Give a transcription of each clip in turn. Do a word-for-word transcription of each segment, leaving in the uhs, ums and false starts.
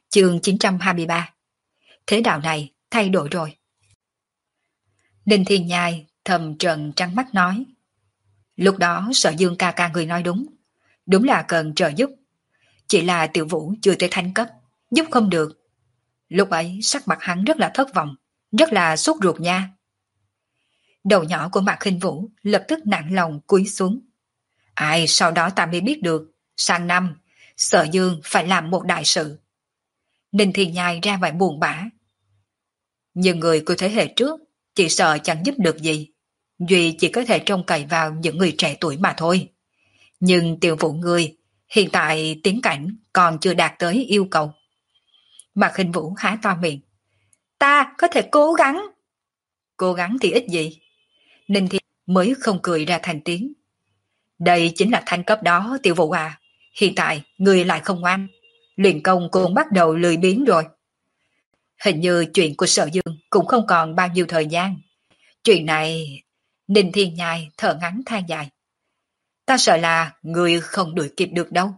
Chương chín trăm hai mươi ba. Thế đạo này thay đổi rồi. Ninh Thiên Nhai thầm trợn trắng mắt nói. Lúc đó Sở Dương ca ca người nói đúng. Đúng là cần trợ giúp. Chỉ là Tiểu Vũ chưa tới thánh cấp, giúp không được. Lúc ấy sắc mặt hắn rất là thất vọng, rất là sốt ruột nha. Đầu nhỏ của Mạc Khinh Vũ lập tức nặng lòng cúi xuống. Ai sau đó ta mới biết được, sang năm Sở Dương phải làm một đại sự. Ninh Thiên Nhai ra vẻ buồn bã. Nhưng người của thế hệ trước chỉ sợ chẳng giúp được gì. Duy chỉ có thể trông cậy vào những người trẻ tuổi mà thôi. Nhưng Tiểu Vũ người hiện tại tiến cảnh còn chưa đạt tới yêu cầu. Mạc Khinh Vũ há to miệng. Ta có thể cố gắng. Cố gắng thì ít gì. Ninh Thiên mới không cười ra thành tiếng. Đây chính là thanh cấp đó Tiểu Vũ à. Hiện tại người lại không ngoan. Luyện công cũng bắt đầu lười biếng rồi. Hình như chuyện của Sở Dương cũng không còn bao nhiêu thời gian. Chuyện này... Ninh Thiên Nhai thở ngắn than dài. Ta sợ là người không đuổi kịp được đâu.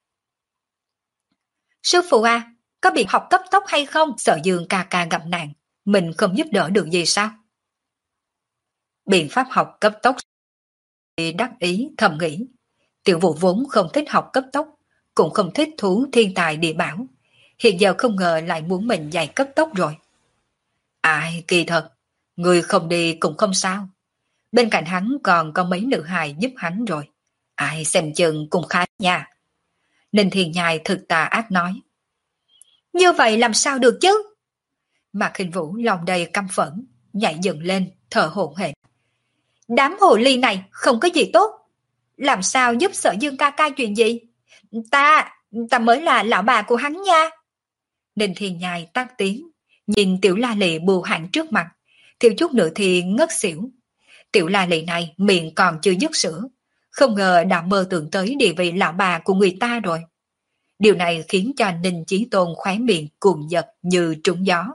Sư phụ à, có biện học cấp tốc hay không? Sở Dương ca ca gặp nạn, mình không giúp đỡ được gì sao? Biện pháp học cấp tốc. Đắc ý thầm nghĩ. Tiểu Vũ vốn không thích học cấp tốc, cũng không thích thú thiên tài địa bảo. Hiện giờ không ngờ lại muốn mình dạy cấp tốc rồi. Ai kỳ thật, người không đi cũng không sao. Bên cạnh hắn còn có mấy nữ hài giúp hắn rồi. Ai xem chừng cũng khá nha. Ninh Thiên Nhai thực tà ác nói. Như vậy làm sao được chứ? Mạc Khinh Vũ lòng đầy căm phẫn, nhảy dựng lên, thở hổn hển. Đám hồ ly này không có gì tốt. Làm sao giúp Sở Dương ca ca chuyện gì? Ta, ta mới là lão bà của hắn nha. Ninh Thiên Nhai tắt tiếng, nhìn Tiểu La Lị bù hẳn trước mặt, thiếu chút nữa thì ngất xỉu. Tiểu La Lị này miệng còn chưa dứt sữa, không ngờ đã mơ tưởng tới địa vị lão bà của người ta rồi. Điều này khiến cho Ninh Chí Tôn khóe miệng cuồng giật như trúng gió.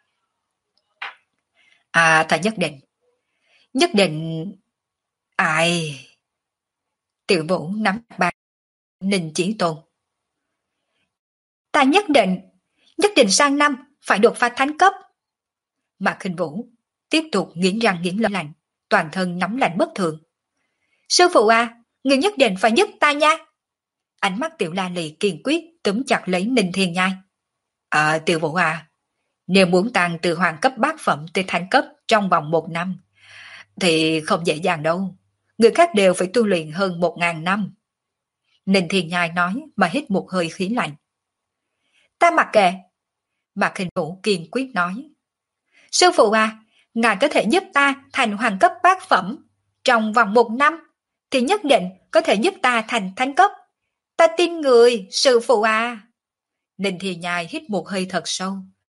À ta nhất định, nhất định... Ai... Tiểu Vũ nắm bàn Ninh Chí Tôn. Ta nhất định, nhất định sang năm phải đột phá thánh cấp. Mạc Khinh Vũ tiếp tục nghiến răng nghiến lợi lạnh, toàn thân nóng lạnh bất thường. Sư phụ à, người nhất định phải giúp ta nha. Ánh mắt Tiểu La Lị kiên quyết túm chặt lấy Ninh Thiên Nhai. À Tiểu Vũ à, nếu muốn tăng từ hoàng cấp bát phẩm tới thánh cấp trong vòng một năm, thì không dễ dàng đâu. Người khác đều phải tu luyện hơn một ngàn năm. Ninh Thiên Nhai nói mà hít một hơi khí lạnh. Ta mặc kệ. Mạc Khinh Vũ kiên quyết nói. Sư phụ à, ngài có thể giúp ta thành hoàng cấp bát phẩm trong vòng một năm, thì nhất định có thể giúp ta thành thánh cấp. Ta tin người, sư phụ à. Ninh Thiên Nhai hít một hơi thật sâu.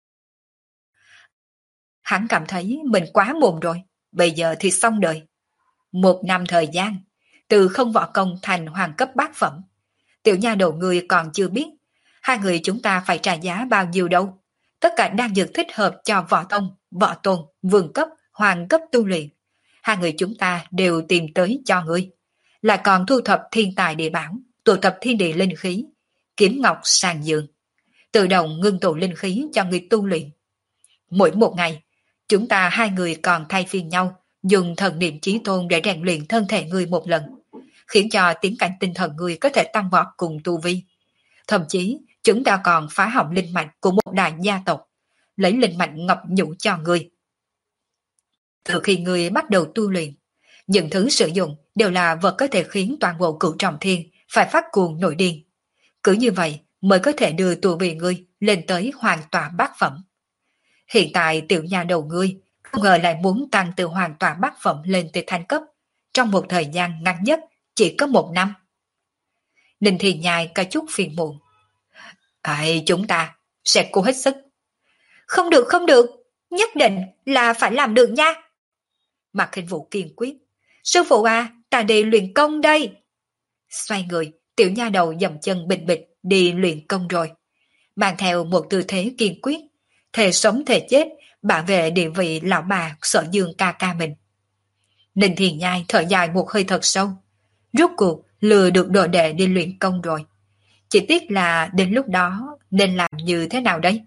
Hắn cảm thấy mình quá mồm rồi, bây giờ thì xong đời. Một năm thời gian, từ không võ công thành hoàng cấp bát phẩm. Tiểu nha đầu người còn chưa biết, hai người chúng ta phải trả giá bao nhiêu đâu. Tất cả đang dược thích hợp cho võ tông, võ tôn, vương cấp, hoàng cấp tu luyện. Hai người chúng ta đều tìm tới cho ngươi. Lại còn thu thập thiên tài địa bảo, tụ tập thiên địa linh khí, kiếm ngọc sàn giường. Tự động ngưng tụ linh khí cho ngươi tu luyện. Mỗi một ngày, chúng ta hai người còn thay phiên nhau, dùng thần niệm chí tôn để rèn luyện thân thể ngươi một lần, khiến cho tiến cảnh tinh thần ngươi có thể tăng vọt cùng tu vi. Thậm chí, chúng ta còn phá hỏng linh mạch của một đại gia tộc, lấy linh mạch ngọc nhũ cho ngươi. Từ khi ngươi bắt đầu tu luyện, những thứ sử dụng đều là vật có thể khiến toàn bộ cửu trọng thiên phải phát cuồng nổi điên. Cứ như vậy mới có thể đưa tu vi ngươi lên tới hoàn toàn bát phẩm. Hiện tại tiểu nhà đầu ngươi không ngờ lại muốn tăng từ hoàn toàn bát phẩm lên tới thánh cấp, trong một thời gian ngắn nhất chỉ có một năm. Ninh Thiên Nhai có chút phiền muộn. Ai, chúng ta sẽ cố hết sức. Không được, không được, nhất định là phải làm được nha. Mạc Khinh Vũ kiên quyết. Sư phụ à, ta đi luyện công đây. Xoay người, tiểu nha đầu dầm chân bịch bịch đi luyện công rồi. Mang theo một tư thế kiên quyết, thề sống thề chết, bảo vệ địa vị lão bà Sở Dương ca ca mình. Ninh Thiên Nhai thở dài một hơi thật sâu. Rốt cuộc lừa được đồ đệ đi luyện công rồi. Chỉ tiếc là đến lúc đó nên làm như thế nào đây?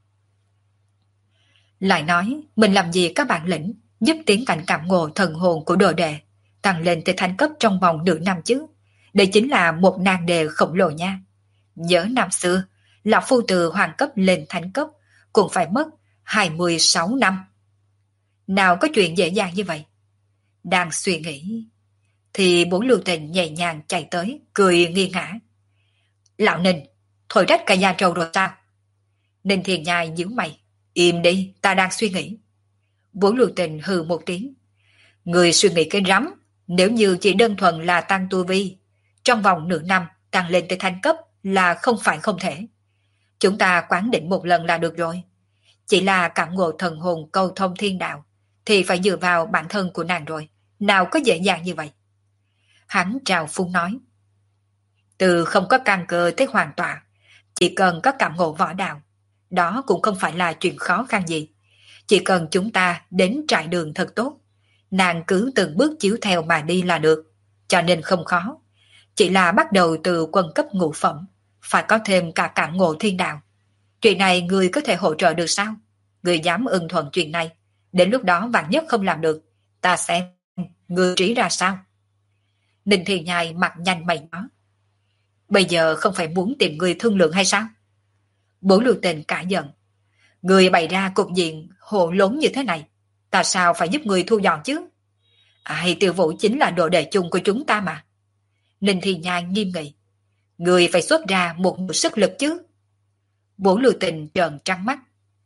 Lại nói, mình làm gì các bản lĩnh giúp tiến cảnh cảm ngộ thần hồn của đồ đệ tăng lên tới thánh cấp trong vòng nửa năm chứ? Đây chính là một nan đề khổng lồ nha. Nhớ năm xưa, lão phu từ hoàng cấp lên thánh cấp cũng phải mất hai mươi sáu năm. Nào có chuyện dễ dàng như vậy? Đang suy nghĩ, thì bốn lưu tình nhẹ nhàng chạy tới, cười nghi ngã. Lão Ninh, thổi rách cả da trâu rồi sao? Ninh Thiền Nhai nhíu mày. Im đi, ta đang suy nghĩ. Bốn lưu tình hừ một tiếng. Người suy nghĩ cái rắm, nếu như chỉ đơn thuần là tăng tu vi, trong vòng nửa năm tăng lên tới thánh cấp là không phải không thể. Chúng ta quán định một lần là được rồi. Chỉ là cảm ngộ thần hồn câu thông thiên đạo, thì phải dựa vào bản thân của nàng rồi. Nào có dễ dàng như vậy? Hắn trào phúng nói. Từ không có căn cơ tới hoàn toàn, chỉ cần có cảm ngộ võ đạo, đó cũng không phải là chuyện khó khăn gì. Chỉ cần chúng ta đến trải đường thật tốt, nàng cứ từng bước chiếu theo mà đi là được, cho nên không khó. Chỉ là bắt đầu từ quân cấp ngũ phẩm, phải có thêm cả cảm ngộ thiên đạo. Chuyện này người có thể hỗ trợ được sao? Người dám ưng thuận chuyện này, đến lúc đó vạn nhất không làm được, ta xem người trí ra sao. Ninh Thiền Nhai mặt nhanh mày nói. Bây giờ không phải muốn tìm người thương lượng hay sao? Bố lưu tình cả giận. Người bày ra cục diện hồ lốn như thế này, ta sao phải giúp người thu dọn chứ? Ai, Tiêu Vũ chính là đồ đệ chung của chúng ta mà. Ninh Thiền Nhai nghiêm nghị. Người phải xuất ra một nửa sức lực chứ. Bố lưu tình trợn trắng mắt.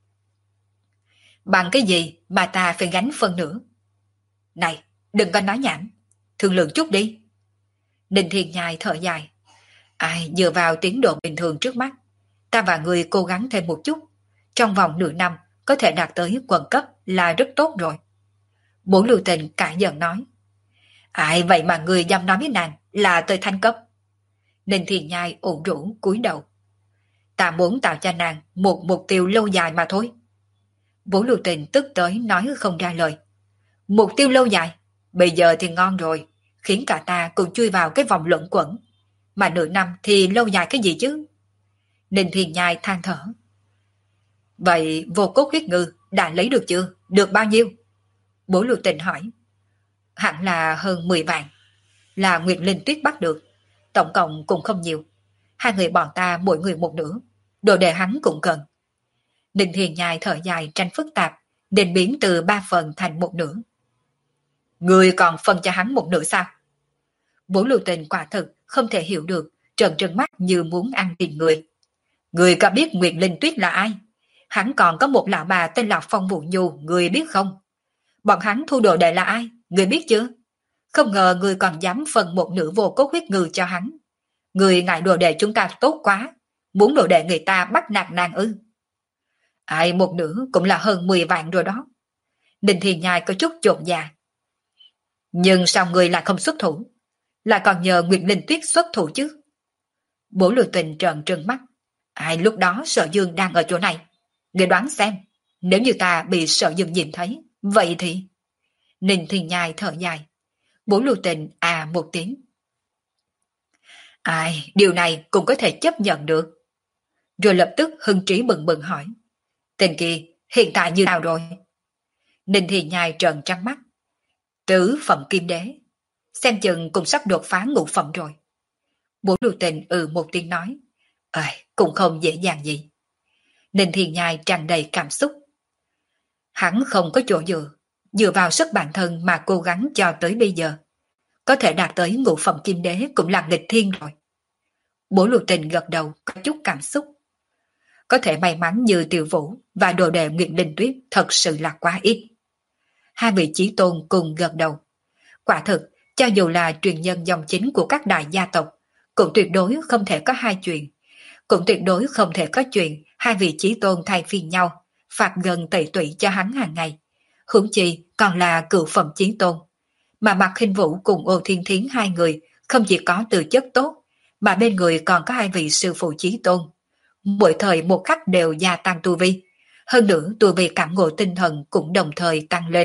Bằng cái gì mà ta phải gánh phân nửa? Này, đừng có nói nhảm, thương lượng chút đi. Ninh Thiền Nhai thở dài. Ai, dựa vào tiến độ bình thường trước mắt, ta và người cố gắng thêm một chút, trong vòng nửa năm có thể đạt tới quận cấp là rất tốt rồi. Bố lưu tình cả giận nói. Ai vậy mà người dám nói với nàng là tới thanh cấp? Ninh Thiền Nhai ủ rũ cúi đầu. Ta muốn tạo cho nàng một mục tiêu lâu dài mà thôi. Bố lưu tình tức tới nói không ra lời. Mục tiêu lâu dài? Bây giờ thì ngon rồi, khiến cả ta cùng chui vào cái vòng luẩn quẩn. Mà nửa năm thì lâu dài cái gì chứ? Ninh Thiền Nhai than thở. Vậy vô cốt huyết ngư đã lấy được chưa? Được bao nhiêu? Bố lưu tình hỏi. Hẳn là hơn mười vạn. Là Nguyệt Linh Tuyết bắt được. Tổng cộng cũng không nhiều. Hai người bọn ta mỗi người một nửa. Đồ đề hắn cũng cần. Ninh Thiền Nhai thở dài tranh phức tạp, nên biến từ ba phần thành một nửa. Người còn phân cho hắn một nửa sao? Bố lưu tình quả thực không thể hiểu được, trợn trừng mắt như muốn ăn thịt người. Người có biết Nguyệt Linh Tuyết là ai? Hắn còn có một lão bà tên là Phong Vũ Nhu, người biết không? Bọn hắn thu đồ đệ là ai? Người biết chưa? Không ngờ người còn dám phân một nửa vô cốt huyết ngư cho hắn. Người ngại đồ đệ chúng ta tốt quá, muốn đồ đệ người ta bắt nạt nàng ư? Ai, một nửa cũng là hơn mười vạn rồi đó. Ninh Thiền Nhai có chút chột dạ. Nhưng sao người lại không xuất thủ? Lại còn nhờ Nguyệt Linh Tuyết xuất thủ chứ? Bố lưu tình trợn trừng mắt. Ai, lúc đó Sở Dương đang ở chỗ này. Người đoán xem, nếu như ta bị Sở Dương nhìn thấy, vậy thì... Ninh Thiền Nhai thở dài. Bố lưu tình à một tiếng. Ai, điều này cũng có thể chấp nhận được. Rồi lập tức hưng trí bừng bừng hỏi. Tên kia hiện tại như nào rồi? Ninh Thiền Nhai trợn trắng mắt. Tứ phẩm kim đế, xem chừng cũng sắp đột phá ngũ phẩm rồi. Bố lưu tình ừ một tiếng nói. À, cũng không dễ dàng gì. Ninh Thiền Nhai tràn đầy cảm xúc. Hắn không có chỗ dựa, dựa vào sức bản thân mà cố gắng cho tới bây giờ. Có thể đạt tới ngũ phẩm kim đế cũng là nghịch thiên rồi. Bố lưu tình gật đầu có chút cảm xúc. Có thể may mắn như Tiểu Vũ và đồ đệ Nguyệt Linh Tuyết thật sự là quá ít. Hai vị chí tôn cùng gật đầu. Quả thực, cho dù là truyền nhân dòng chính của các đại gia tộc, cũng tuyệt đối không thể có hai chuyện. Cũng tuyệt đối không thể có chuyện hai vị chí tôn thay phiên nhau, phạt gần tẩy tụy cho hắn hàng ngày. Huống chi còn là cựu phẩm chí tôn. Mà Mạc Khinh Vũ cùng Ô Thiên Thiến hai người không chỉ có tư chất tốt, mà bên người còn có hai vị sư phụ chí tôn. Mỗi thời một khắc đều gia tăng tu vi. Hơn nữa tu vi cảm ngộ tinh thần cũng đồng thời tăng lên.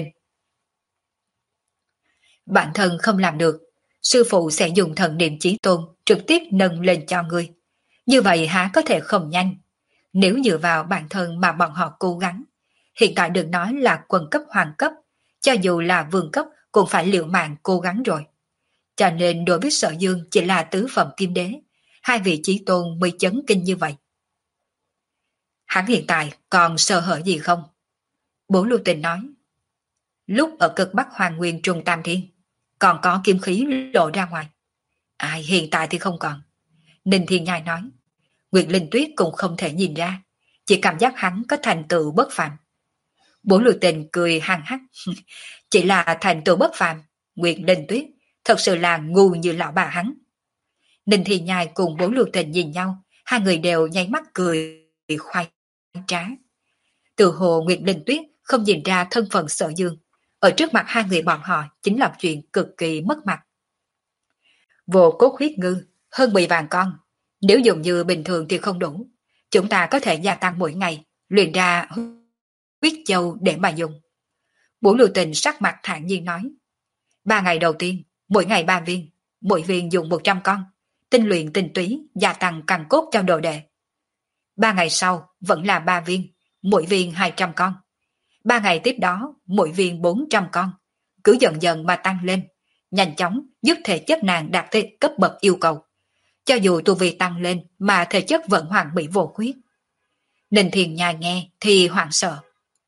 Bản thân không làm được, sư phụ sẽ dùng thần niệm chí tôn trực tiếp nâng lên cho ngươi. Như vậy há có thể không nhanh. Nếu dựa vào bản thân mà bọn họ cố gắng, hiện tại đừng nói là quân cấp hoàng cấp, cho dù là vương cấp cũng phải liều mạng cố gắng rồi. Cho nên đối với Sở Dương chỉ là tứ phẩm kim đế, hai vị chí tôn mới chấn kinh như vậy. Hắn hiện tại còn sợ hở gì không? Bố Lưu Tình nói. Lúc ở cực Bắc Hoàng Nguyên Trung Tam Thiên, còn có kim khí lộ ra ngoài. Ai hiện tại thì không còn. Ninh Thiên Nhai nói. Nguyệt Linh Tuyết cũng không thể nhìn ra, chỉ cảm giác hắn có thành tựu bất phàm. Bố Lưu Tình cười hăng hắc. Chỉ là thành tựu bất phàm, Nguyệt Linh Tuyết thật sự là ngu như lão bà hắn. Ninh Thiên Nhai cùng Bố Lưu Tình nhìn nhau, hai người đều nháy mắt cười khoái trá. Từ hồ Nguyệt Linh Tuyết không nhìn ra thân phận Sở Dương, ở trước mặt hai người bọn họ chính là chuyện cực kỳ mất mặt. Vô cốt huyết ngư, hơn mười vạn con, nếu dùng như bình thường thì không đủ, chúng ta có thể gia tăng mỗi ngày, luyện ra huyết châu để mà dùng. Bố Lưu Tình sắc mặt thản nhiên nói. Ba ngày đầu tiên, mỗi ngày ba viên, mỗi viên dùng một trăm con, tinh luyện tinh túy, gia tăng căn cốt cho đồ đệ. Ba ngày sau, vẫn là ba viên, mỗi viên hai trăm con. Ba ngày tiếp đó, mỗi viên bốn trăm con, cứ dần dần mà tăng lên, nhanh chóng giúp thể chất nàng đạt tới cấp bậc yêu cầu. Cho dù tu vi tăng lên mà thể chất vẫn hoàn mỹ vô khuyết. Ninh Thiên Nhai nghe thì hoảng sợ.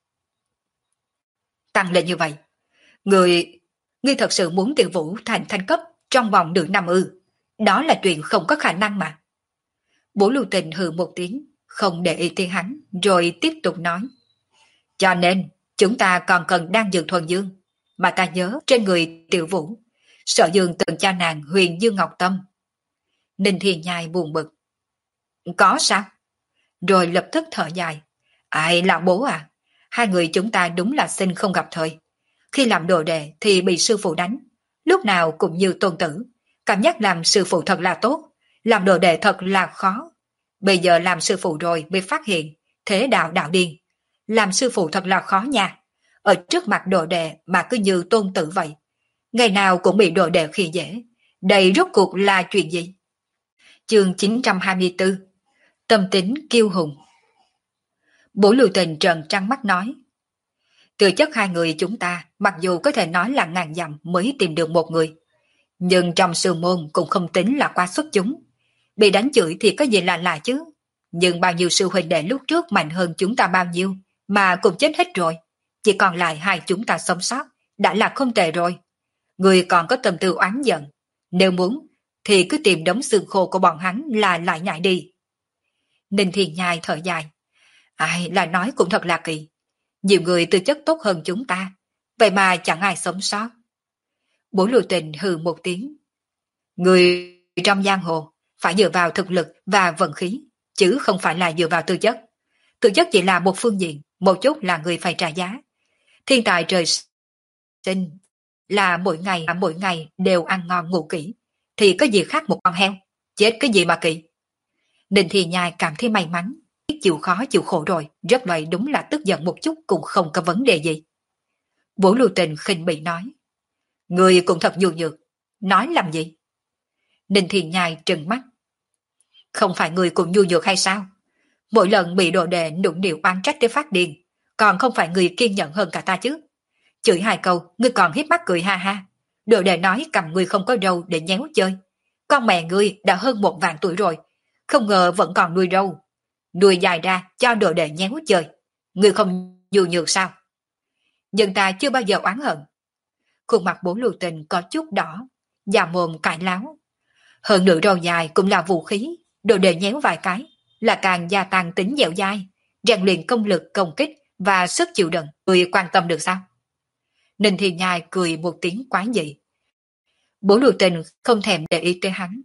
Tăng lên như vậy, người, ngươi thật sự muốn Tiểu Vũ thành thanh cấp trong vòng nửa năm ư? Đó là chuyện không có khả năng mà. Bố Lưu Tình hừ một tiếng, không để ý tới hắn, rồi tiếp tục nói. Cho nên, chúng ta còn cần đang dược thuần dương, mà ta nhớ trên người Tiểu Vũ, Sở Dương từng cho nàng Huyền Dương Ngọc Tâm. Ninh Thiên Nhai buồn bực. Có sao? Rồi lập tức thở dài. Ai là bố à? Hai người chúng ta đúng là sinh không gặp thời. Khi làm đồ đệ thì bị sư phụ đánh, lúc nào cũng như tôn tử. Cảm giác làm sư phụ thật là tốt, làm đồ đệ thật là khó. Bây giờ làm sư phụ rồi mới phát hiện, thế đạo đạo điên. Làm sư phụ thật là khó nha. Ở trước mặt đồ đệ mà cứ như tôn tử vậy. Ngày nào cũng bị đồ đệ khi dễ. Đây rốt cuộc là chuyện gì? Chương chín trăm hai mươi tư. Tâm tính kiêu hùng. Bố Lưu Tình trợn trắng mắt nói. Từ chất hai người chúng ta, mặc dù có thể nói là ngàn dặm mới tìm được một người, nhưng trong sư môn cũng không tính là quá xuất chúng. Bị đánh chửi thì có gì là lạ chứ. Nhưng bao nhiêu sư huynh đệ lúc trước mạnh hơn chúng ta bao nhiêu, mà cũng chết hết rồi. Chỉ còn lại hai chúng ta sống sót, đã là không tệ rồi. Người còn có tâm tư oán giận. Nếu muốn, thì cứ tìm đống xương khô của bọn hắn là lại nhại đi. Ninh Thiên Nhai thở dài. Ai là nói cũng thật là kỳ. Nhiều người tư chất tốt hơn chúng ta, vậy mà chẳng ai sống sót. Bố Lưu Tình hừ một tiếng. Người trong giang hồ phải dựa vào thực lực và vận khí, chứ không phải là dựa vào tư chất. Tư chất chỉ là một phương diện, một chút là người phải trả giá. Thiên tài trời sinh là mỗi ngày mỗi ngày đều ăn ngon ngủ kỹ, thì có gì khác một con heo, chết cái gì mà kỳ. Ninh Thiên Nhai cảm thấy may mắn, chịu khó chịu khổ rồi, rất vậy đúng là tức giận một chút cũng không có vấn đề gì. Bố Lưu Tình khinh bị nói. Người cũng thật nhu nhược, nói làm gì? Ninh Thiên Nhai trừng mắt. Không phải người cũng nhu nhược hay sao? Mỗi lần bị đồ đệ nũng nịu oán trách để phát điên, còn không phải người kiên nhẫn hơn cả ta chứ? Chửi hai câu, ngươi còn hiếp mắt cười ha ha. Đồ đệ nói cầm ngươi không có râu để nhéo chơi. Con mẹ ngươi đã hơn một vạn tuổi rồi, không ngờ vẫn còn nuôi râu. Nuôi dài ra cho đồ đệ nhéo chơi. Ngươi không nhu nhược sao? Nhưng ta chưa bao giờ oán hận. Khuôn mặt Bố Lưu Tình có chút đỏ, già mồm cãi láo. Hơn nữa râu dài cũng là vũ khí, đồ đệ nhéo vài cái là càng gia tăng tính dẻo dai, rèn luyện công lực công kích và sức chịu đựng. Người quan tâm được sao? Ninh Thiên Nhai cười một tiếng quái dị. Bố Lưu Tình không thèm để ý tới hắn.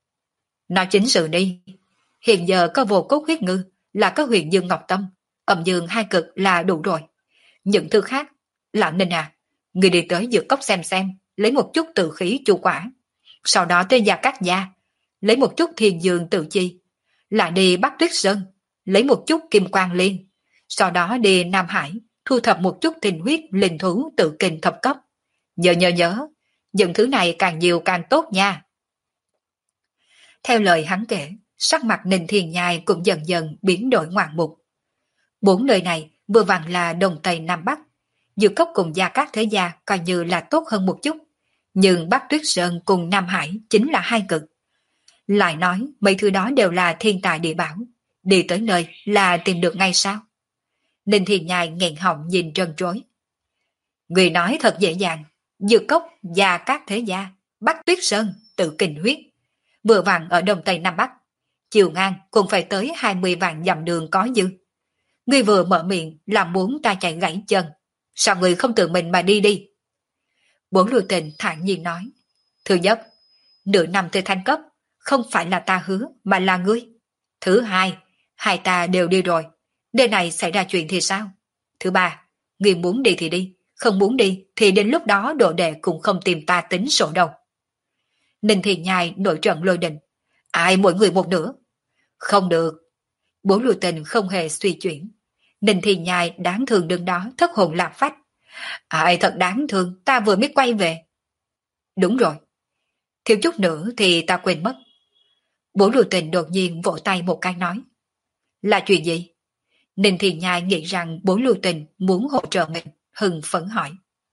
Nói chính sự đi. Hiện giờ có vô cốt huyết ngư, là có Huyền Dương Ngọc Tâm, âm dương hai cực là đủ rồi. Những thứ khác, lão Ninh à, người đi tới dược cốc xem xem, lấy một chút tự khí chu quả. Sau đó tới Gia Cát Gia, lấy một chút Thiên Dương tự chi. Lại đi Bắc Tuyết Sơn, lấy một chút Kim Quang Liên. Sau đó đi Nam Hải, thu thập một chút tinh huyết linh thú tự kinh thập cấp. Nhớ nhớ nhớ, những thứ này càng nhiều càng tốt nha. Theo lời hắn kể, Sắc mặt Ninh Thiên Nhai cũng dần dần biến đổi ngoạn mục. Bốn nơi này vừa vặn là Đông Tây Nam Bắc. Dược Cốc cùng Gia Cát Thế Gia coi như là tốt hơn một chút. Nhưng Bắc Tuyết Sơn cùng Nam Hải chính là hai cực. Lại nói mấy thứ đó đều là thiên tài địa bảo. Đi tới nơi là tìm được ngay sao? Ninh Thiên Nhai nghẹn họng nhìn trân trối. Người nói thật dễ dàng. Dược Cốc, Gia Cát Thế Gia, Bắc Tuyết Sơn, Tự Kình Huyết. Vừa vặn ở Đông Tây Nam Bắc. Chiều ngang cũng phải tới hai mươi vạn dặm đường có dư. Ngươi vừa mở miệng làm muốn ta chạy gãy chân. Sao ngươi không tự mình mà đi đi? Bốn Lưu Tình thản nhiên nói. Thứ nhất, nửa năm tới thanh cấp, không phải là ta hứa mà là ngươi. Thứ hai, hai ta đều đi rồi. Nơi này xảy ra chuyện thì sao? Thứ ba, ngươi muốn đi thì đi, không muốn đi thì đến lúc đó đồ đệ cũng không tìm ta tính sổ đâu. Ninh Thiên Nhai nổi trận lôi đình. Ai mỗi người một nửa? Không được. Bốn Lưu Tình không hề suy chuyển. Ninh Thiên Nhai đáng thương đứng đó thất hồn lạc phách. Ai thật đáng thương, ta vừa mới quay về. Đúng rồi. Thiếu chút nữa thì ta quên mất. Bốn Lưu Tình đột nhiên vỗ tay một cái nói. Là chuyện gì? Ninh Thiên Nhai nghĩ rằng Bốn Lưu Tình muốn hỗ trợ mình, hừng phấn hỏi.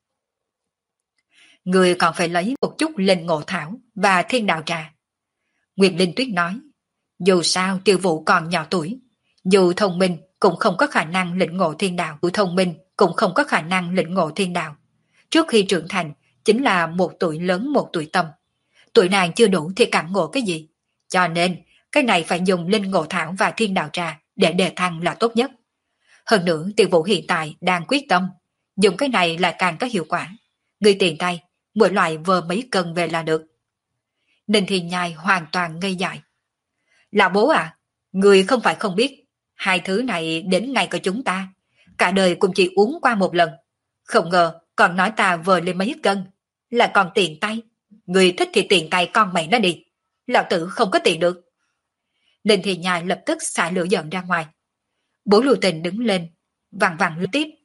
Người còn phải lấy một chút linh ngộ thảo và thiên đạo trà. Nguyệt Linh Tuyết nói. Dù sao Tiêu Vũ còn nhỏ tuổi, dù thông minh cũng không có khả năng lĩnh ngộ thiên đạo, dù thông minh cũng không có khả năng lĩnh ngộ thiên đạo. Trước khi trưởng thành chính là một tuổi lớn một tuổi tâm. Tuổi nàng chưa đủ thì cảm ngộ cái gì? Cho nên cái này phải dùng linh ngộ thảo và thiên đạo trà để đề thăng là tốt nhất. Hơn nữa Tiêu Vũ hiện tại đang quyết tâm, dùng cái này là càng có hiệu quả. Người tiền tay, mỗi loại vơ mấy cân về là được. Ninh Thiên Nhai hoàn toàn ngây dại. Là bố à, người không phải không biết, hai thứ này đến ngày của chúng ta, cả đời cũng chỉ uống qua một lần. Không ngờ còn nói ta vờ lên mấy cân, là còn tiền tay. Người thích thì tiền tay con mày nó đi, lão tử không có tiền được. Ninh Thiên Nhai lập tức xả lửa giận ra ngoài. Bố Lưu Tình đứng lên, vặn vặn lưu tiếp.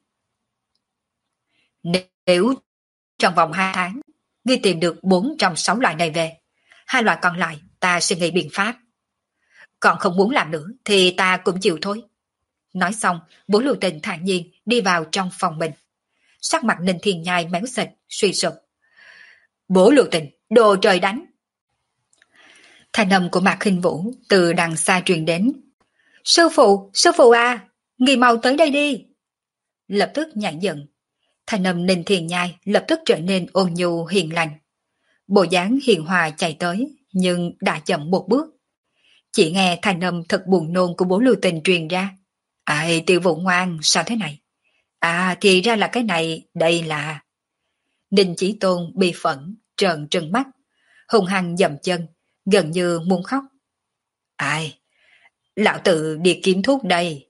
Nếu trong vòng hai tháng, ngươi tìm được bốn trong sáu loại này về, hai loại còn lại ta sẽ nghĩ biện pháp. Còn không muốn làm nữa thì ta cũng chịu thôi. Nói xong, Bố Lưu Tình thản nhiên đi vào trong phòng mình. Sắc mặt Ninh Thiên Nhai méo xịt, suy sụp. Bố Lưu Tình, đồ trời đánh. Thanh âm của Mạc Khinh Vũ từ đằng xa truyền đến. Sư phụ, sư phụ à, ngươi mau tới đây đi. Lập tức nhảy giận. Thanh âm Ninh Thiên Nhai lập tức trở nên ôn nhu hiền lành. Bộ dáng hiền hòa chạy tới, nhưng đã chậm một bước. Chỉ nghe thanh âm thật buồn nôn của Bố Lưu Tình truyền ra. Ai, Tiêu Vũ ngoan, sao thế này? À, thì ra là cái này, đây là... Ninh Chí Tôn bị phẫn, trợn trừng mắt, hung hăng dậm chân, gần như muốn khóc. Ai, lão tự đi kiếm thuốc đây.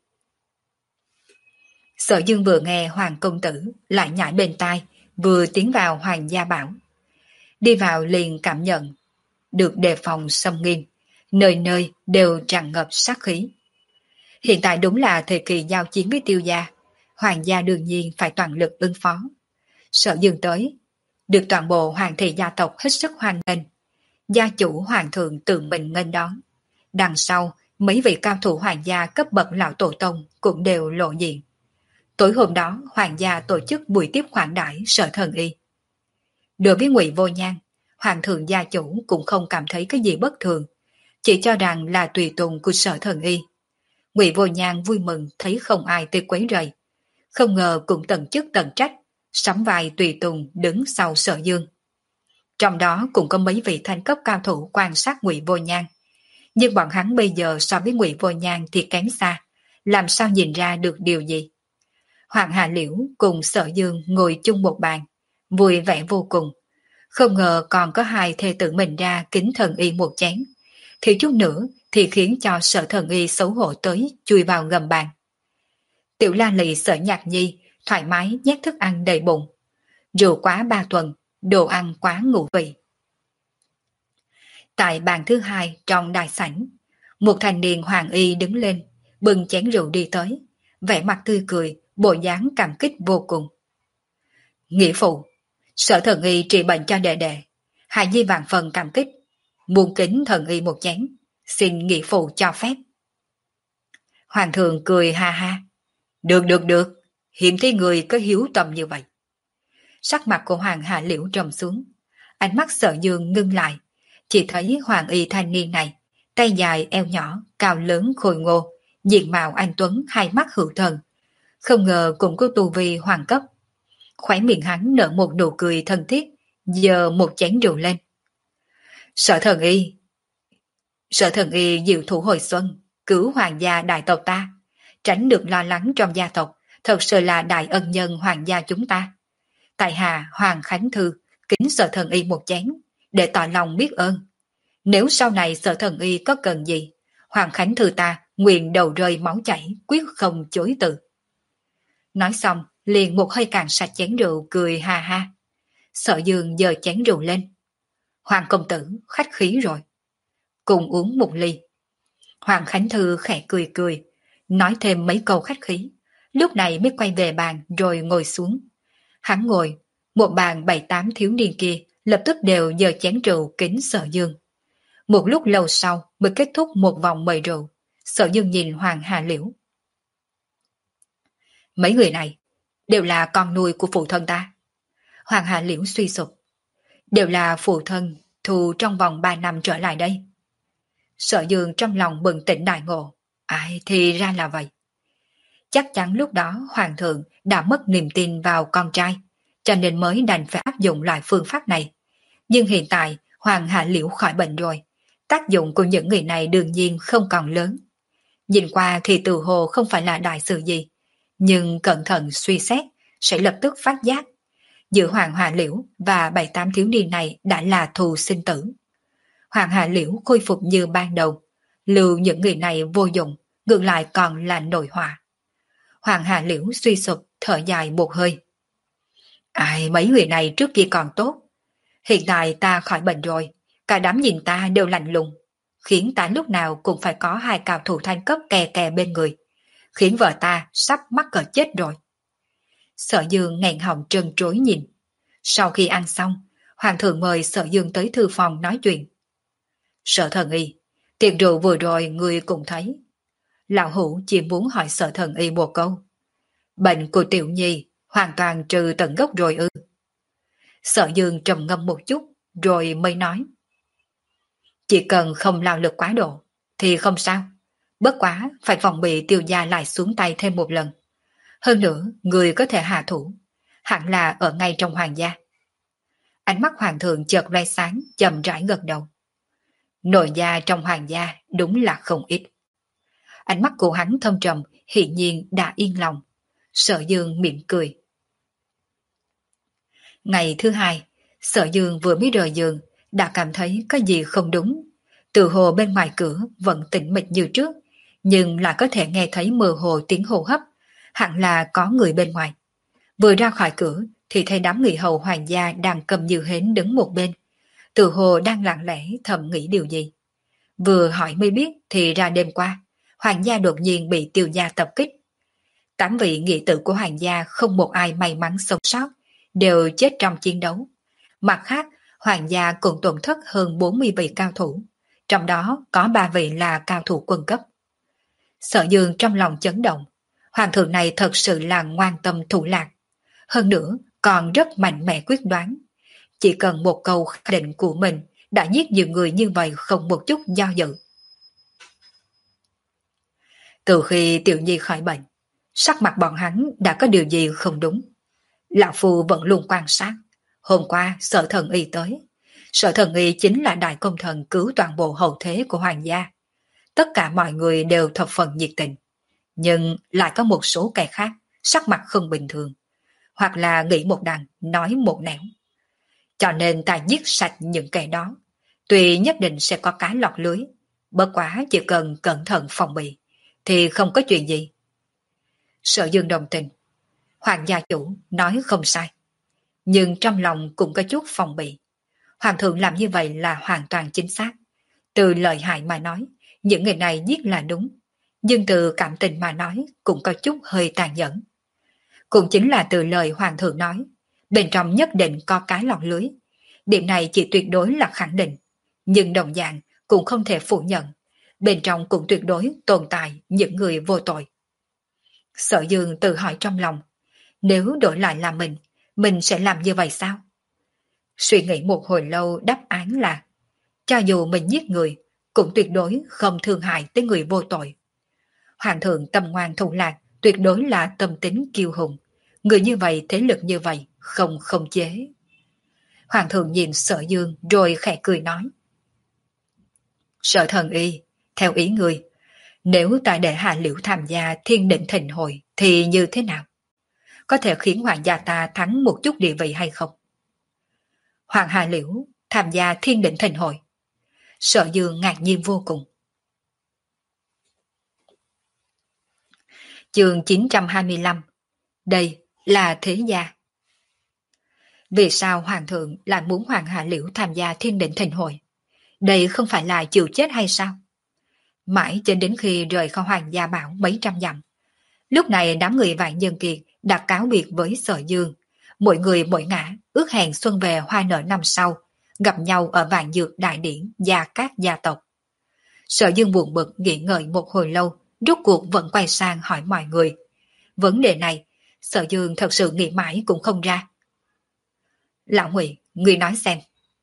Sở Dương vừa nghe Hoàng công tử lại nhảy bên tai, vừa tiến vào Hoàng gia bảo. Đi vào liền cảm nhận, được đề phòng xâm nghiêm, nơi nơi đều tràn ngập sát khí. Hiện tại đúng là thời kỳ giao chiến với Tiêu gia, Hoàng gia đương nhiên phải toàn lực ứng phó. Sở Dương tới, được toàn bộ hoàng thị gia tộc hết sức hoan nghênh. Gia chủ hoàng thượng tự mình nghênh đón. Đằng sau, mấy vị cao thủ hoàng gia cấp bậc lão tổ tông cũng đều lộ diện. Tối hôm đó, hoàng gia tổ chức buổi tiếp khoản đãi Sở Thần Y. Đối với Ngụy Vô Nhan, hoàng thượng gia chủ cũng không cảm thấy cái gì bất thường, chỉ cho rằng là tùy tùng của Sở Thần Y. Ngụy Vô Nhan vui mừng thấy không ai tới quấy rầy, không ngờ cũng tận chức tận trách, sắm vai tùy tùng đứng sau Sở Dương. Trong đó cũng có mấy vị thanh cấp cao thủ quan sát Ngụy Vô Nhan, nhưng bọn hắn bây giờ so với Ngụy Vô Nhan thì kém xa, làm sao nhìn ra được điều gì. Hoàng Hà Liễu cùng Sở Dương ngồi chung một bàn, vui vẻ vô cùng. Không ngờ còn có hai thê tử mình ra kính Thần Y một chén, thì chút nữa thì khiến cho Sở Thần Y xấu hổ tới chui vào gầm bàn. Tiểu La Lị Sở Nhạc Nhi thoải mái nhét thức ăn đầy bụng. Rượu quá ba tuần, đồ ăn quá ngũ vị. Tại bàn thứ hai trong đại sảnh, một thanh niên hoàng y đứng lên, bưng chén rượu đi tới, vẻ mặt tươi cười, bộ dáng cảm kích vô cùng. Nghĩa phụ, Sở Thần Y trị bệnh cho đệ đệ, Hải Nhi vạn phần cảm kích, muôn kính Thần Y một chén, xin nghị phụ cho phép. Hoàng thượng cười ha ha. Được được được, hiếm thấy người có hiếu tâm như vậy. Sắc mặt của Hoàng Hạ Liễu trầm xuống, ánh mắt Sở Dương ngưng lại, chỉ thấy hoàng y thanh niên này, tay dài eo nhỏ, cao lớn khôi ngô, diện mạo anh tuấn, hai mắt hữu thần, không ngờ cũng có tu vi hoàng cấp. Khóe miệng hắn nở một nụ cười thân thiết, giơ một chén rượu lên. Sở thần y, sở thần y diệu thủ hồi xuân, cứu hoàng gia đại tộc ta, tránh được lo lắng trong gia tộc, thật sự là đại ân nhân hoàng gia chúng ta. Tại hạ Hoàng Khánh Thư kính sở thần y một chén, để tỏ lòng biết ơn. Nếu sau này sở thần y có cần gì, Hoàng Khánh Thư ta nguyện đầu rơi máu chảy, quyết không chối từ. Nói xong, liền một hơi cạn sạch chén rượu, cười ha ha. Sở Dương giơ chén rượu lên. Hoàng công tử khách khí rồi, cùng uống một ly. Hoàng Khánh Thư khẽ cười cười, nói thêm mấy câu khách khí, lúc này mới quay về bàn rồi ngồi xuống. Hắn ngồi, một bàn bảy tám thiếu niên kia lập tức đều giơ chén rượu kính Sở Dương. Một lúc lâu sau mới kết thúc một vòng mời rượu. Sở Dương nhìn Hoàng Hà Liễu. Mấy người này đều là con nuôi của phụ thân ta. Hoàng Hà Liễu suy sụp. Đều là phụ thân thu trong vòng ba năm trở lại đây. Sở Dương trong lòng bừng tỉnh đại ngộ. Ai thì ra là vậy. Chắc chắn lúc đó Hoàng thượng đã mất niềm tin vào con trai, cho nên mới đành phải áp dụng loại phương pháp này. Nhưng hiện tại Hoàng Hạ Liễu khỏi bệnh rồi, tác dụng của những người này đương nhiên không còn lớn. Nhìn qua thì từ hồ không phải là đại sự gì, nhưng cẩn thận suy xét sẽ lập tức phát giác. Giữa Hoàng Hạ Liễu và bảy tám thiếu niên này đã là thù sinh tử. Hoàng Hạ Liễu khôi phục như ban đầu, lưu những người này vô dụng, ngược lại còn là nội họa. Hoàng Hạ Liễu suy sụp thở dài một hơi. Ai, mấy người này trước kia còn tốt. Hiện tại ta khỏi bệnh rồi, cả đám nhìn ta đều lạnh lùng, khiến ta lúc nào cũng phải có hai cao thủ thanh cấp kè kè bên người, khiến vợ ta sắp mắc cỡ chết rồi. Sở Dương nghẹn họng trân trối nhìn. Sau khi ăn xong, Hoàng thượng mời Sở Dương tới thư phòng nói chuyện. Sở thần y, tiệc rượu vừa rồi người cũng thấy. Lão Hữu chỉ muốn hỏi Sở thần y một câu. Bệnh của Tiểu Nhi hoàn toàn trừ tận gốc rồi ư? Sở Dương trầm ngâm một chút, rồi mới nói. Chỉ cần không lao lực quá độ, thì không sao. Bất quá phải phòng bị Tiêu gia lại xuống tay thêm một lần. Hơn nữa, người có thể hạ thủ, hẳn là ở ngay trong hoàng gia. Ánh mắt hoàng thượng chợt loe sáng, chậm rãi gật đầu. Nội gia trong hoàng gia đúng là không ít. Ánh mắt của hắn thâm trầm, hiển nhiên đã yên lòng. Sở Dương mỉm cười. Ngày thứ hai, Sở Dương vừa mới rời giường, đã cảm thấy có gì không đúng. Từ hồ bên ngoài cửa vẫn tĩnh mịch như trước, nhưng lại có thể nghe thấy mơ hồ tiếng hô hấp, hẳn là có người bên ngoài. Vừa ra khỏi cửa thì thấy đám người hầu hoàng gia đang cầm như hến đứng một bên. Từ hồ đang lặng lẽ thầm nghĩ điều gì. Vừa hỏi mới biết thì ra đêm qua, hoàng gia đột nhiên bị Tiêu gia tập kích. Tám vị nghị tử của hoàng gia không một ai may mắn sống sót, đều chết trong chiến đấu. Mặt khác, hoàng gia cũng tổn thất hơn bốn mươi vị cao thủ, trong đó có ba vị là cao thủ quân cấp. Sở Dương trong lòng chấn động, hoàng thượng này thật sự là ngoan tâm thủ lạc. Hơn nữa, còn rất mạnh mẽ quyết đoán. Chỉ cần một câu khẳng định của mình đã giết nhiều người như vậy không một chút do dự. Từ khi Tiểu Nhi khỏi bệnh, sắc mặt bọn hắn đã có điều gì không đúng. Lão Phu vẫn luôn quan sát. Hôm qua Sở thần y tới. Sở thần y chính là đại công thần cứu toàn bộ hậu thế của hoàng gia. Tất cả mọi người đều thập phần nhiệt tình. Nhưng lại có một số kẻ khác sắc mặt không bình thường, hoặc là nghĩ một đằng nói một nẻo. Cho nên ta giết sạch những kẻ đó. Tuy nhất định sẽ có cái lọt lưới, bất quá chỉ cần cẩn thận phòng bị thì không có chuyện gì. Sở Dương đồng tình. Hoàng gia chủ nói không sai, nhưng trong lòng cũng có chút phòng bị. Hoàng thượng làm như vậy là hoàn toàn chính xác. Từ lợi hại mà nói, những người này giết là đúng, nhưng từ cảm tình mà nói cũng có chút hơi tàn nhẫn. Cũng chính là từ lời hoàng thượng nói, bên trong nhất định có cái lọt lưới. Điểm này chỉ tuyệt đối là khẳng định, nhưng đồng dạng cũng không thể phủ nhận. bên trong cũng tuyệt đối tồn tại những người vô tội. Sở Dương tự hỏi trong lòng, nếu đổi lại là mình, mình sẽ làm như vậy sao? Suy nghĩ một hồi lâu, đáp án là, cho dù mình giết người, cũng tuyệt đối không thương hại tới người vô tội. Hoàng thượng tâm ngoan thủ lạc, tuyệt đối là tâm tính kiêu hùng. Người như vậy, thế lực như vậy, không không chế. Hoàng thượng nhìn Sở Dương rồi khẽ cười nói. Sở thần y, theo ý người, nếu ta để Hạ Liễu tham gia thiên định thịnh hội thì như thế nào? Có thể khiến hoàng gia ta thắng một chút địa vị hay không? Hoàng Hạ Liễu tham gia thiên định thịnh hội. Sở Dương ngạc nhiên vô cùng. Chương chín trăm hai mươi lăm. Đây là thế gia. Vì sao Hoàng thượng lại muốn Hoàng Hạ Liễu tham gia thiên định thịnh hội? Đây không phải là chịu chết hay sao? Mãi cho đến khi rời khỏi Hoàng gia bảo mấy trăm dặm. Lúc này đám người Vạn Nhân Kiệt đã cáo biệt với Sở Dương. Mỗi người mỗi ngã ước hẹn xuân về hoa nở năm sau, gặp nhau ở Vạn Dược Đại Điển và các gia tộc. Sở Dương buồn bực nghĩ ngợi một hồi lâu, rốt cuộc vẫn quay sang hỏi mọi người. Vấn đề này, Sở Dương thật sự nghĩ mãi cũng không ra. Lão Ngụy, người nói xem.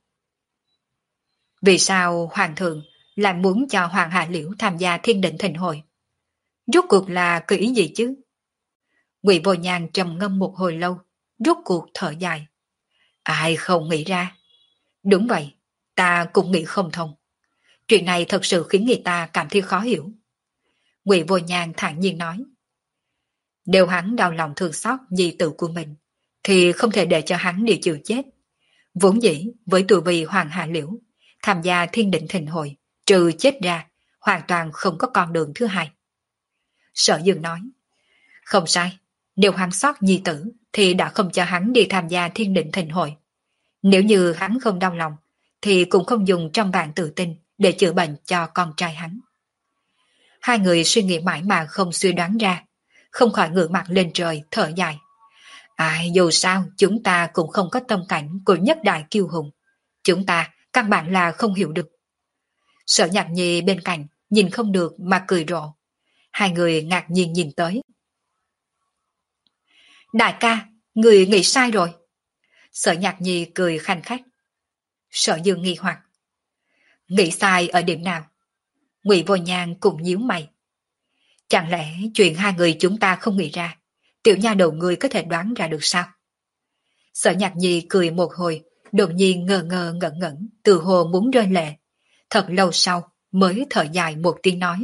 Vì sao Hoàng thượng lại muốn cho Hoàng Hạ Liễu tham gia thiên định thịnh hội? Rốt cuộc là cái ý gì chứ? Ngụy Vô Nhàn trầm ngâm một hồi lâu, rốt cuộc thở dài. Ai không nghĩ ra? Đúng vậy, ta cũng nghĩ không thông. Chuyện này thật sự khiến người ta cảm thấy khó hiểu. Ngụy Vô Nhàn thản nhiên nói. Nếu hắn đau lòng thương xót nhi tử của mình, thì không thể để cho hắn đi chịu chết. Vốn dĩ với tuổi vì Hoàng Hạ Liễu, tham gia thiên định thịnh hội, trừ chết ra, hoàn toàn không có con đường thứ hai. Sở Dương nói. Không sai, nếu hắn sót nhi tử, thì đã không cho hắn đi tham gia thiên định thịnh hội. Nếu như hắn không đau lòng, thì cũng không dùng trăm vạn tự tin để chữa bệnh cho con trai hắn. Hai người suy nghĩ mãi mà không suy đoán ra, không khỏi ngửa mặt lên trời thở dài. Ai dù sao chúng ta cũng không có tâm cảnh của nhất đại kiêu hùng. Chúng ta căn bản là không hiểu được. Sở Nhạc Nhi bên cạnh nhìn không được mà cười rộ. Hai người ngạc nhiên nhìn tới. Đại ca, người nghĩ sai rồi. Sở Nhạc Nhi cười khanh khách. Sở Dương nghi hoặc. Nghĩ sai ở điểm nào? Ngụy Vô Nhàn cũng nhíu mày. Chẳng lẽ chuyện hai người chúng ta không nghĩ ra, tiểu nha đầu người có thể đoán ra được sao? Sở Nhạc Nhi cười một hồi, đột nhiên ngơ ngơ ngẩn ngẩn, từ hồ muốn rơi lệ. Thật lâu sau mới thở dài một tiếng nói.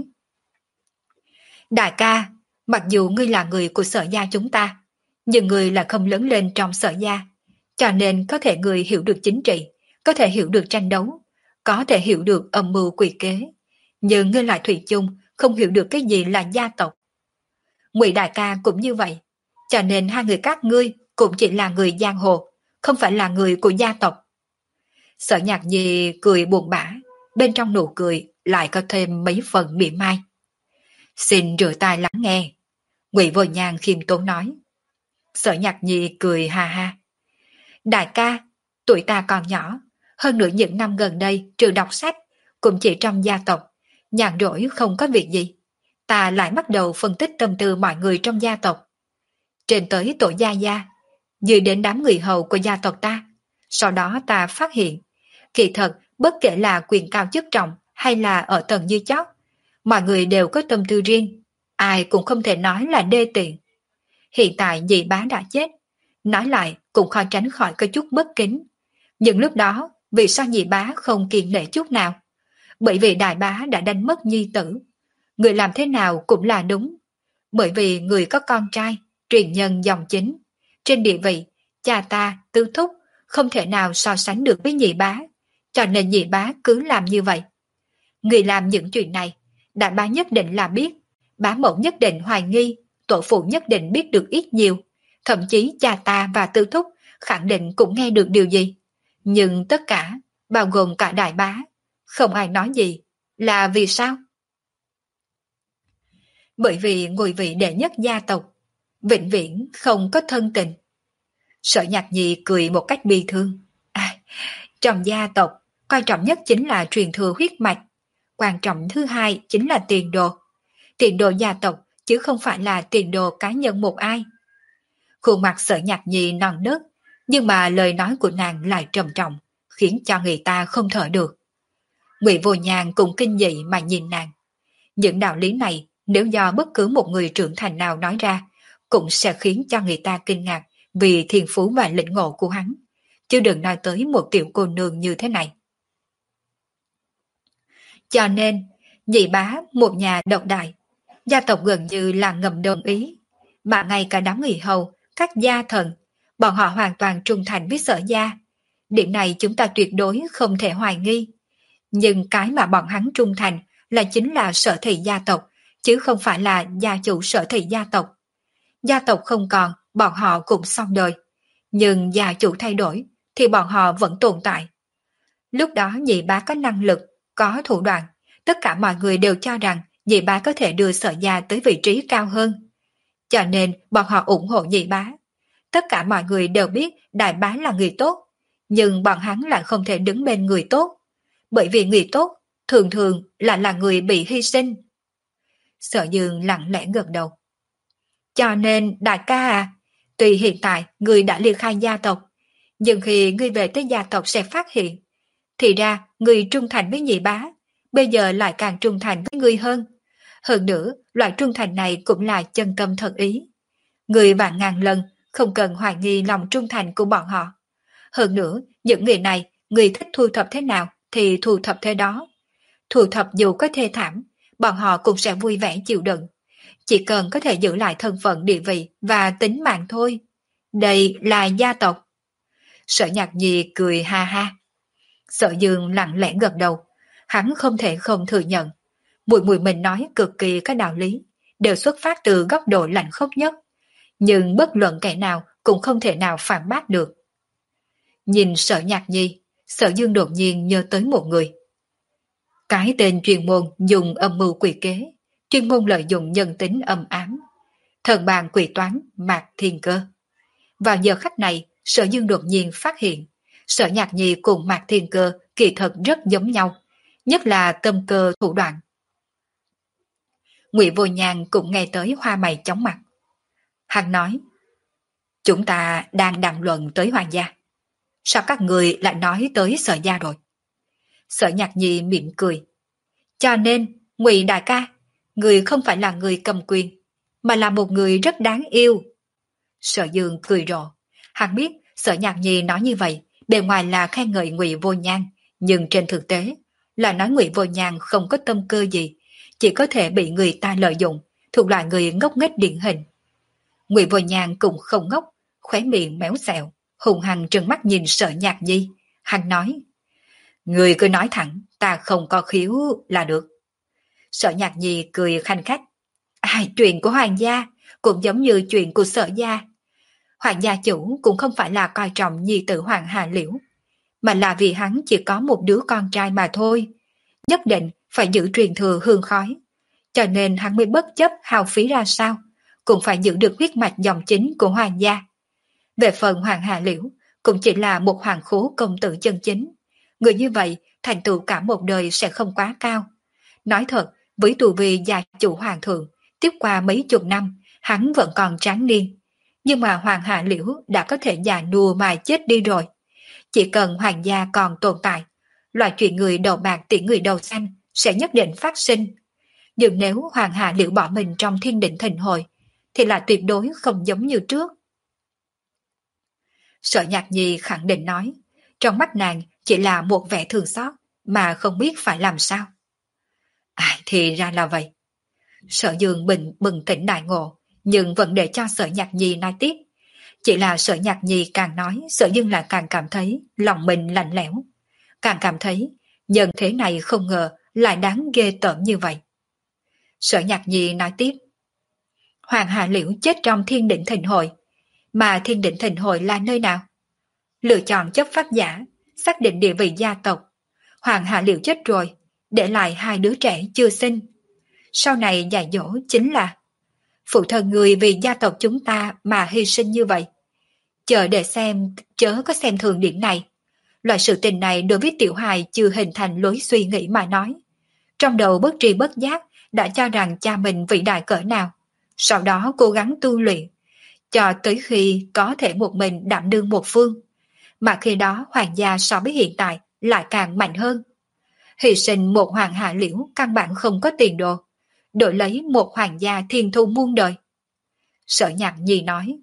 Đại ca, mặc dù ngươi là người của Sở gia chúng ta, nhưng ngươi là không lớn lên trong Sở gia, cho nên có thể ngươi hiểu được chính trị, có thể hiểu được tranh đấu, có thể hiểu được âm mưu quỷ kế, nhưng ngươi lại thủy chung không hiểu được cái gì là gia tộc. Ngụy đại ca cũng như vậy, cho nên hai người các ngươi cũng chỉ là người giang hồ, không phải là người của gia tộc. Sở Nhạc Nhi cười buồn bã, bên trong nụ cười lại có thêm mấy phần mỉa mai. Xin rửa tai lắng nghe. Ngụy Vô Nhàn khiêm tốn nói. Sở Nhạc Nhi cười ha ha. Đại ca, tuổi ta còn nhỏ, hơn nữa những năm gần đây trừ đọc sách, cũng chỉ trong gia tộc, nhàn rỗi không có việc gì. Ta lại bắt đầu phân tích tâm tư mọi người trong gia tộc. Trên tới tổ gia gia, dưới đến đám người hầu của gia tộc ta. Sau đó ta phát hiện, kỳ thật bất kể là quyền cao chức trọng hay là ở tầng như chót, mọi người đều có tâm tư riêng, ai cũng không thể nói là đê tiện. Hiện tại dì bá đã chết, nói lại cũng khó tránh khỏi có chút bất kính. Nhưng lúc đó, vì sao dì bá không kiêng nể chút nào? Bởi vì đại bá đã đánh mất nhi tử. Người làm thế nào cũng là đúng. Bởi vì người có con trai, truyền nhân dòng chính. Trên địa vị, cha ta, tứ thúc, không thể nào so sánh được với nhị bá. Cho nên nhị bá cứ làm như vậy. Người làm những chuyện này, đại bá nhất định là biết. Bá mẫu nhất định hoài nghi, tổ phụ nhất định biết được ít nhiều. Thậm chí cha ta và tư thúc khẳng định cũng nghe được điều gì. Nhưng tất cả, bao gồm cả đại bá, không ai nói gì. Là vì sao? Bởi vì ngôi vị đệ nhất gia tộc, vĩnh viễn không có thân tình. Sở Nhạc Nhi cười một cách bi thương. À, trong gia tộc, quan trọng nhất chính là truyền thừa huyết mạch. quan trọng thứ hai chính là tiền đồ. Tiền đồ gia tộc chứ không phải là tiền đồ cá nhân một ai. Khuôn mặt Sở Nhạc Nhi non nớt, nhưng mà lời nói của nàng lại trầm trọng, khiến cho người ta không thở được. Ngụy Vô Nhàn cũng kinh dị mà nhìn nàng. Những đạo lý này nếu do bất cứ một người trưởng thành nào nói ra, cũng sẽ khiến cho người ta kinh ngạc vì thiên phú và lĩnh ngộ của hắn, chứ đừng nói tới một tiểu cô nương như thế này. Cho nên, nhị bá một nhà độc đại, gia tộc gần như là ngầm đồng ý, mà ngay cả đám người hầu, các gia thần, bọn họ hoàn toàn trung thành với Sở gia. Điểm này chúng ta tuyệt đối không thể hoài nghi. Nhưng cái mà bọn hắn trung thành là chính là Sở thị gia tộc, chứ không phải là gia chủ Sở thị gia tộc. Gia tộc không còn, bọn họ cũng xong đời. Nhưng gia chủ thay đổi, thì bọn họ vẫn tồn tại. Lúc đó nhị bá có năng lực, có thủ đoạn, tất cả mọi người đều cho rằng nhị bá có thể đưa Sở gia tới vị trí cao hơn. Cho nên bọn họ ủng hộ nhị bá. Tất cả mọi người đều biết đại bá là người tốt, nhưng bọn hắn lại không thể đứng bên người tốt. Bởi vì người tốt thường thường là là người bị hy sinh. Sở Dương lặng lẽ gật đầu. Cho nên đại ca à, tuy hiện tại người đã ly khai gia tộc, nhưng khi ngươi về tới gia tộc sẽ phát hiện, thì ra người trung thành với nhị bá, bây giờ lại càng trung thành với ngươi hơn. Hơn nữa, loại trung thành này cũng là chân tâm thật ý. Người vạn ngàn lần không cần hoài nghi lòng trung thành của bọn họ. Hơn nữa, những người này, người thích thu thập thế nào thì thu thập thế đó. Thu thập dù có thê thảm, bọn họ cũng sẽ vui vẻ chịu đựng. Chỉ cần có thể giữ lại thân phận địa vị và tính mạng thôi. Đây là gia tộc. Sở Nhạc Nhi cười ha ha. Sở Dương lặng lẽ gật đầu. Hắn không thể không thừa nhận. Mùi mùi mình nói cực kỳ có đạo lý, đều xuất phát từ góc độ lạnh khốc nhất. Nhưng bất luận kẻ nào cũng không thể nào phản bác được. Nhìn Sở Nhạc Nhi, Sở Dương đột nhiên nhớ tới một người. Cái tên chuyên môn dùng âm mưu quỷ kế, chuyên môn lợi dụng nhân tính âm ám. Thần bàn quỷ toán Mạc Thiên Cơ. Vào giờ khắc này, Sở Dương đột nhiên phát hiện, Sở Nhạc Nhi cùng Mạc Thiên Cơ kỳ thật rất giống nhau, nhất là tâm cơ thủ đoạn. Ngụy Vô Nhàn cũng nghe tới hoa mày chóng mặt. Hắn nói, chúng ta đang đàm luận tới hoàng gia. Sao các người lại nói tới Sở gia rồi? Sở Nhạc Nhi mỉm cười. Cho nên, Ngụy đại ca, người không phải là người cầm quyền, mà là một người rất đáng yêu. Sở Dương cười rộ. Hắn biết Sở Nhạc Nhi nói như vậy, bề ngoài là khen ngợi Ngụy Vô Nhan, nhưng trên thực tế là nói Ngụy Vô Nhan không có tâm cơ gì, chỉ có thể bị người ta lợi dụng, thuộc loại người ngốc nghếch điển hình. Ngụy Vô Nhan cũng không ngốc, khóe miệng méo xẹo, hùng hăng trừng mắt nhìn Sở Nhạc Nhi. Hắn nói, người cứ nói thẳng, ta không có khiếu là được. Sở Nhạc Nhi cười khanh khách. Ai, chuyện của hoàng gia cũng giống như chuyện của Sở gia. Hoàng gia chủ cũng không phải là coi trọng nhi tử Hoàng Hà Liễu, mà là vì hắn chỉ có một đứa con trai mà thôi, nhất định phải giữ truyền thừa hương khói, cho nên hắn mới bất chấp hao phí ra sao, cũng phải giữ được huyết mạch dòng chính của hoàng gia. Về phần Hoàng Hà Liễu, cũng chỉ là một hoàng khố công tử chân chính. Người như vậy, thành tựu cả một đời sẽ không quá cao. Nói thật, với tù vi gia chủ hoàng thượng, tiếp qua mấy chục năm, hắn vẫn còn tráng niên. Nhưng mà Hoàng Hà Liễu đã có thể già nua mà chết đi rồi. Chỉ cần hoàng gia còn tồn tại, loại chuyện người đầu bạc tiễn người đầu xanh sẽ nhất định phát sinh. Nhưng nếu Hoàng Hà Liễu bỏ mình trong thiên định thịnh hội, thì là tuyệt đối không giống như trước. Sở Nhạc Nhi khẳng định nói, trong mắt nàng chỉ là một vẻ thương xót, mà không biết phải làm sao. À, thì ra là vậy. Sở Dương bình bừng tỉnh đại ngộ, nhưng vẫn để cho Sở Nhạc Nhi nói tiếp. Chỉ là Sở Nhạc Nhi càng nói, Sở Dương lại càng cảm thấy lòng mình lạnh lẽo, càng cảm thấy nhân thế này không ngờ lại đáng ghê tởm như vậy. Sở Nhạc Nhi nói tiếp, Hoàng Hà Liễu chết trong thiên định thịnh hội, mà thiên định thịnh hội là nơi nào? Lựa chọn chấp pháp giả, xác định địa vị gia tộc. Hoàng Hà Liễu chết rồi, để lại hai đứa trẻ chưa sinh. Sau này dạy dỗ chính là phụ thân người vì gia tộc chúng ta mà hy sinh như vậy. Chờ để xem, chớ có xem thường điểm này. Loại sự tình này đối với tiểu hài chưa hình thành lối suy nghĩ mà nói. Trong đầu bất tri bất giác đã cho rằng cha mình vĩ đại cỡ nào, sau đó cố gắng tu luyện, cho tới khi có thể một mình đảm đương một phương, mà khi đó hoàng gia so với hiện tại lại càng mạnh hơn. Hy sinh một hoàng hạ liễu căn bản không có tiền đồ, đổi lấy một hoàng gia thiên thu muôn đời. Sở Nhạc Nhi nói,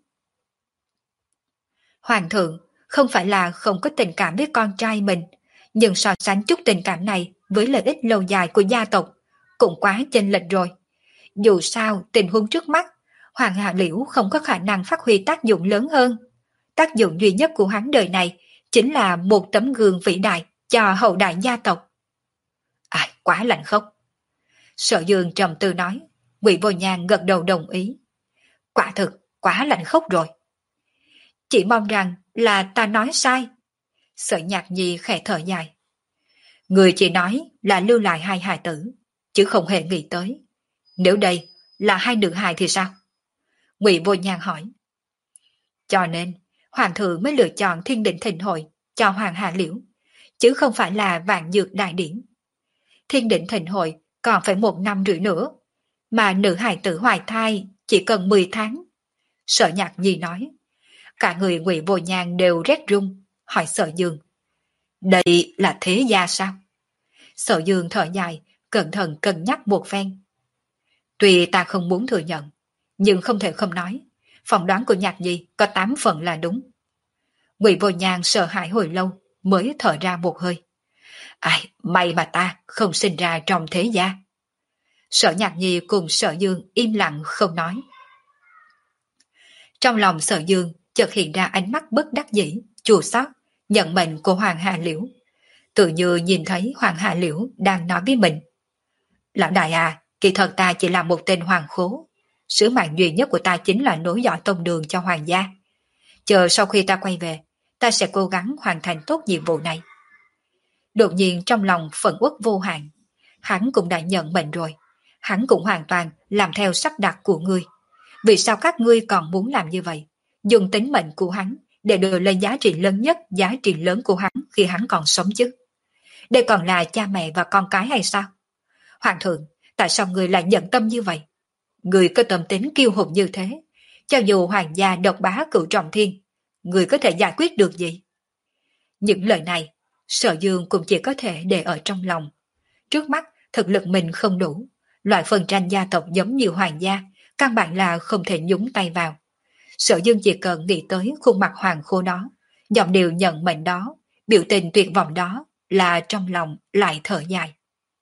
Hoàng thượng không phải là không có tình cảm với con trai mình, nhưng so sánh chút tình cảm này với lợi ích lâu dài của gia tộc, cũng quá chênh lệch rồi. Dù sao tình huống trước mắt, Hoàng Hạ Liễu không có khả năng phát huy tác dụng lớn hơn. Tác dụng duy nhất của hắn đời này chính là một tấm gương vĩ đại cho hậu đại gia tộc. À, quá lạnh khốc. Sở Dương trầm tư nói, Ngụy Vô Nhàn gật đầu đồng ý. Quả thực, quá lạnh khốc rồi. Chỉ mong rằng là ta nói sai. Sở Nhạc Nhi khẽ thở dài. Người chỉ nói là lưu lại hai hài tử, chứ không hề nghĩ tới. Nếu đây là hai nữ hài thì sao? Ngụy Vô Nhàn hỏi. Cho nên, Hoàng thượng mới lựa chọn Thiên Định Thịnh Hội cho Hoàng Hạ Liễu, chứ không phải là Vạn Dược Đại Điển. Thiên Định Thịnh Hội còn phải một năm rưỡi nữa, mà nữ hài tử hoài thai chỉ cần mười tháng. Sở Nhạc Nhi nói. Cả người Ngụy Vô Nhàn đều rét run, hỏi Sở Dương. Đây là thế gia sao? Sở Dương thở dài, cẩn thận cân nhắc một phen. Tuy ta không muốn thừa nhận, nhưng không thể không nói, phỏng đoán của Nhạc Nhi có tám phần là đúng. Ngụy Vô Nhàn sợ hãi hồi lâu, mới thở ra một hơi. Ai, may mà ta không sinh ra trong thế gia. Sở Nhạc Nhi cùng Sở Dương im lặng không nói. Trong lòng Sở Dương chợt hiện ra ánh mắt bất đắc dĩ, chua xót, nhận mệnh của Hoàng Hạ Liễu. Tự như nhìn thấy Hoàng Hạ Liễu đang nói với mình. Lão đại à, kỳ thật ta chỉ là một tên hoàng khố. Sứ mạng duy nhất của ta chính là nối dõi tông đường cho hoàng gia. Chờ sau khi ta quay về, ta sẽ cố gắng hoàn thành tốt nhiệm vụ này. Đột nhiên trong lòng phẫn uất vô hạn. Hắn cũng đã nhận mệnh rồi. Hắn cũng hoàn toàn làm theo sắp đặt của ngươi. Vì sao các ngươi còn muốn làm như vậy? Dùng tính mệnh của hắn để đổi lên giá trị lớn nhất, giá trị lớn của hắn khi hắn còn sống chứ. Đây còn là cha mẹ và con cái hay sao? Hoàng thượng, tại sao người lại nhận tâm như vậy? Người có tâm tính kiêu hùng như thế, cho dù hoàng gia độc bá cửu trọng thiên, người có thể giải quyết được gì? Những lời này, Sở Dương cũng chỉ có thể để ở trong lòng. Trước mắt, thực lực mình không đủ, loại phần tranh gia tộc giống như hoàng gia, căn bản là không thể nhúng tay vào. Sở Dương chỉ cần nghĩ tới khuôn mặt hoàng khô đó, giọng điệu nhận mệnh đó, biểu tình tuyệt vọng đó, là trong lòng lại thở dài.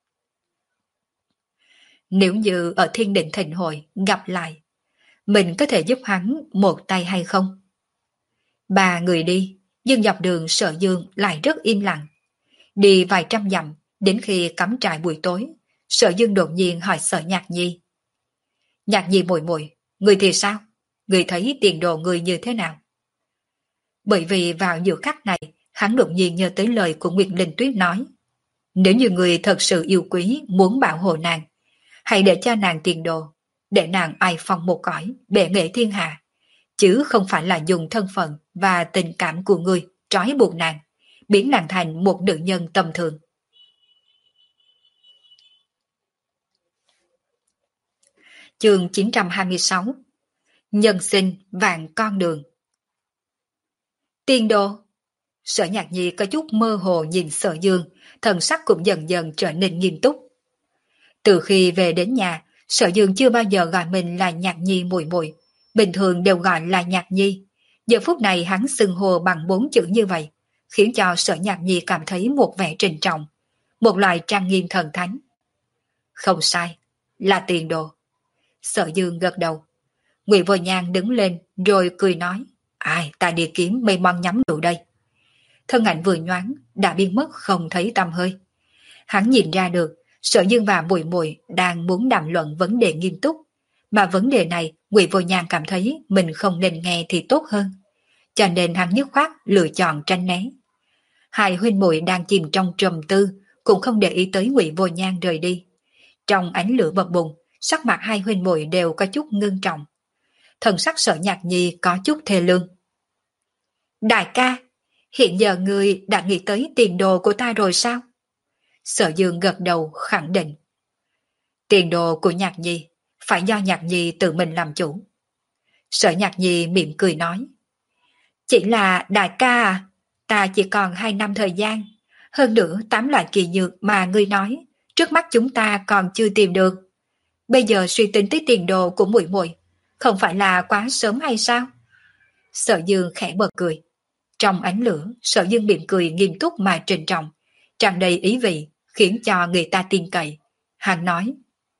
Nếu như ở Thiên Định Thịnh Hội gặp lại, mình có thể giúp hắn một tay hay không? Ba người đi, nhưng dọc đường Sở Dương lại rất im lặng. Đi vài trăm dặm, đến khi cắm trại buổi tối, Sở Dương đột nhiên hỏi Sở Nhạc Nhi. Nhạc Nhi muội muội, người thì sao? Người thấy tiền đồ người như thế nào? Bởi vì vào giữa khắc này, hắn đột nhiên nhớ tới lời của Nguyệt Linh Tuyết nói. Nếu như người thật sự yêu quý, muốn bảo hộ nàng, hãy để cho nàng tiền đồ, để nàng ai phong một cõi, bệ nghệ thiên hạ, chứ không phải là dùng thân phận và tình cảm của người trói buộc nàng, biến nàng thành một nữ nhân tầm thường. Chương chín trăm hai mươi sáu. Nhân sinh vạn con đường. Tiên đồ. Sở Nhạc Nhi có chút mơ hồ nhìn Sở Dương, thần sắc cũng dần dần trở nên nghiêm túc. Từ khi về đến nhà, Sở Dương chưa bao giờ gọi mình là Nhạc Nhi muội muội, bình thường đều gọi là Nhạc Nhi. Giờ phút này hắn xưng hô bằng bốn chữ như vậy, khiến cho Sở Nhạc Nhi cảm thấy một vẻ trịnh trọng, một loại trang nghiêm thần thánh. Không sai, là tiền đồ. Sở Dương gật đầu. Ngụy Vô Nhan đứng lên rồi cười nói, ai, ta đi kiếm mây mong nhắm đủ đây. Thân ảnh vừa nhoáng đã biến mất không thấy tăm hơi. Hắn nhìn ra được Sở Dương và Muội Muội đang muốn đàm luận vấn đề nghiêm túc, mà vấn đề này Ngụy Vô Nhan cảm thấy mình không nên nghe thì tốt hơn, cho nên hắn dứt khoát lựa chọn tránh né. Hai huynh muội đang chìm trong trầm tư, cũng không để ý tới Ngụy Vô Nhan rời đi. Trong ánh lửa bập bùng, sắc mặt hai huynh muội đều có chút ngưng trọng. Thần sắc Sở Nhạc Nhi có chút thê lương. Đại ca, hiện giờ người đã nghĩ tới tiền đồ của ta rồi sao? Sở Dương gật đầu khẳng định. Tiền đồ của Nhạc Nhi phải do Nhạc Nhi tự mình làm chủ. Sở Nhạc Nhi mỉm cười nói. Chỉ là đại ca à, ta chỉ còn hai năm thời gian. Hơn nữa tám loại kỳ dược mà ngươi nói, trước mắt chúng ta còn chưa tìm được. Bây giờ suy tính tới tiền đồ của muội muội, không phải là quá sớm hay sao? Sở Dương khẽ bật cười. Trong ánh lửa, Sở Dương mỉm cười nghiêm túc mà trịnh trọng, tràn đầy ý vị, khiến cho người ta tin cậy. Hắn nói.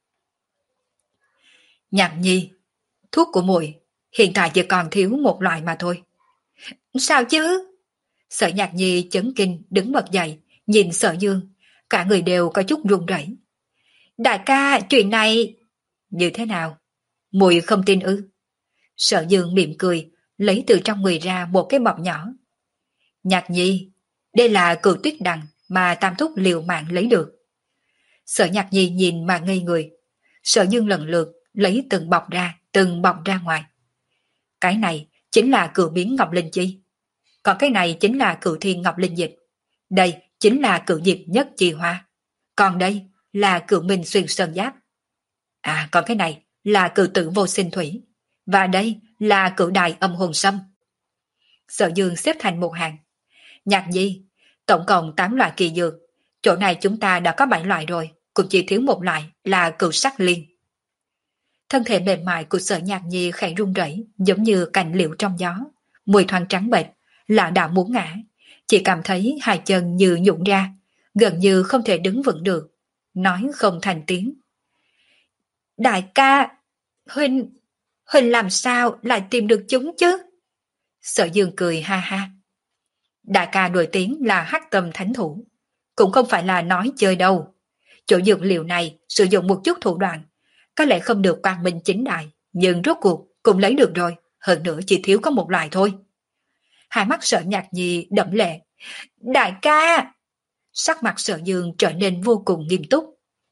Nhạc Nhi, thuốc của muội hiện tại chỉ còn thiếu một loại mà thôi. Sao chứ? Sở Nhạc Nhi chấn kinh đứng bật dậy, nhìn Sở Dương, cả người đều có chút run rẩy. Đại ca, chuyện này... Như thế nào? Muội không tin ư? Sở Dương mỉm cười, lấy từ trong người ra một cái bọc nhỏ. Nhạc Nhi, đây là cửu tuyết đằng mà Tam Thúc liều mạng lấy được. Sở Nhạc Nhi nhìn mà ngây người. Sở Dương lần lượt lấy từng bọc ra, từng bọc ra ngoài. Cái này chính là cửu biến ngọc linh chi. Còn cái này chính là cửu thiên ngọc linh dịch. Đây chính là cửu diệp nhất chi hoa. Còn đây là cửu minh xuyên sơn giáp. À, còn cái này là cửu tử vô sinh thủy. Và đây là cửu đại âm hồn sâm. Sở Dương xếp thành một hàng. Nhạc Nhi, tổng cộng tám loại kỳ dược. Chỗ này chúng ta đã có bảy loại rồi, cũng chỉ thiếu một loại là cửu sắc liên. Thân thể mềm mại của Sở Nhạc Nhi khẽ run rẩy, giống như cành liễu trong gió, mùi thoang trắng bệch, lạ đã muốn ngã, chỉ cảm thấy hai chân như nhũn ra, gần như không thể đứng vững được, nói không thành tiếng. Đại ca, huynh, huynh làm sao lại tìm được chúng chứ? Sở Dương cười ha ha. Đại ca nổi tiếng là hắc tâm thánh thủ, cũng không phải là nói chơi đâu. Chỗ dược liệu này sử dụng một chút thủ đoạn, có lẽ không được quang minh chính đại, nhưng rốt cuộc cũng lấy được rồi, hơn nữa chỉ thiếu có một loại thôi. Hai mắt Sở Nhạc Nhi đẫm lệ. Đại ca! Sắc mặt Sở Dương trở nên vô cùng nghiêm túc.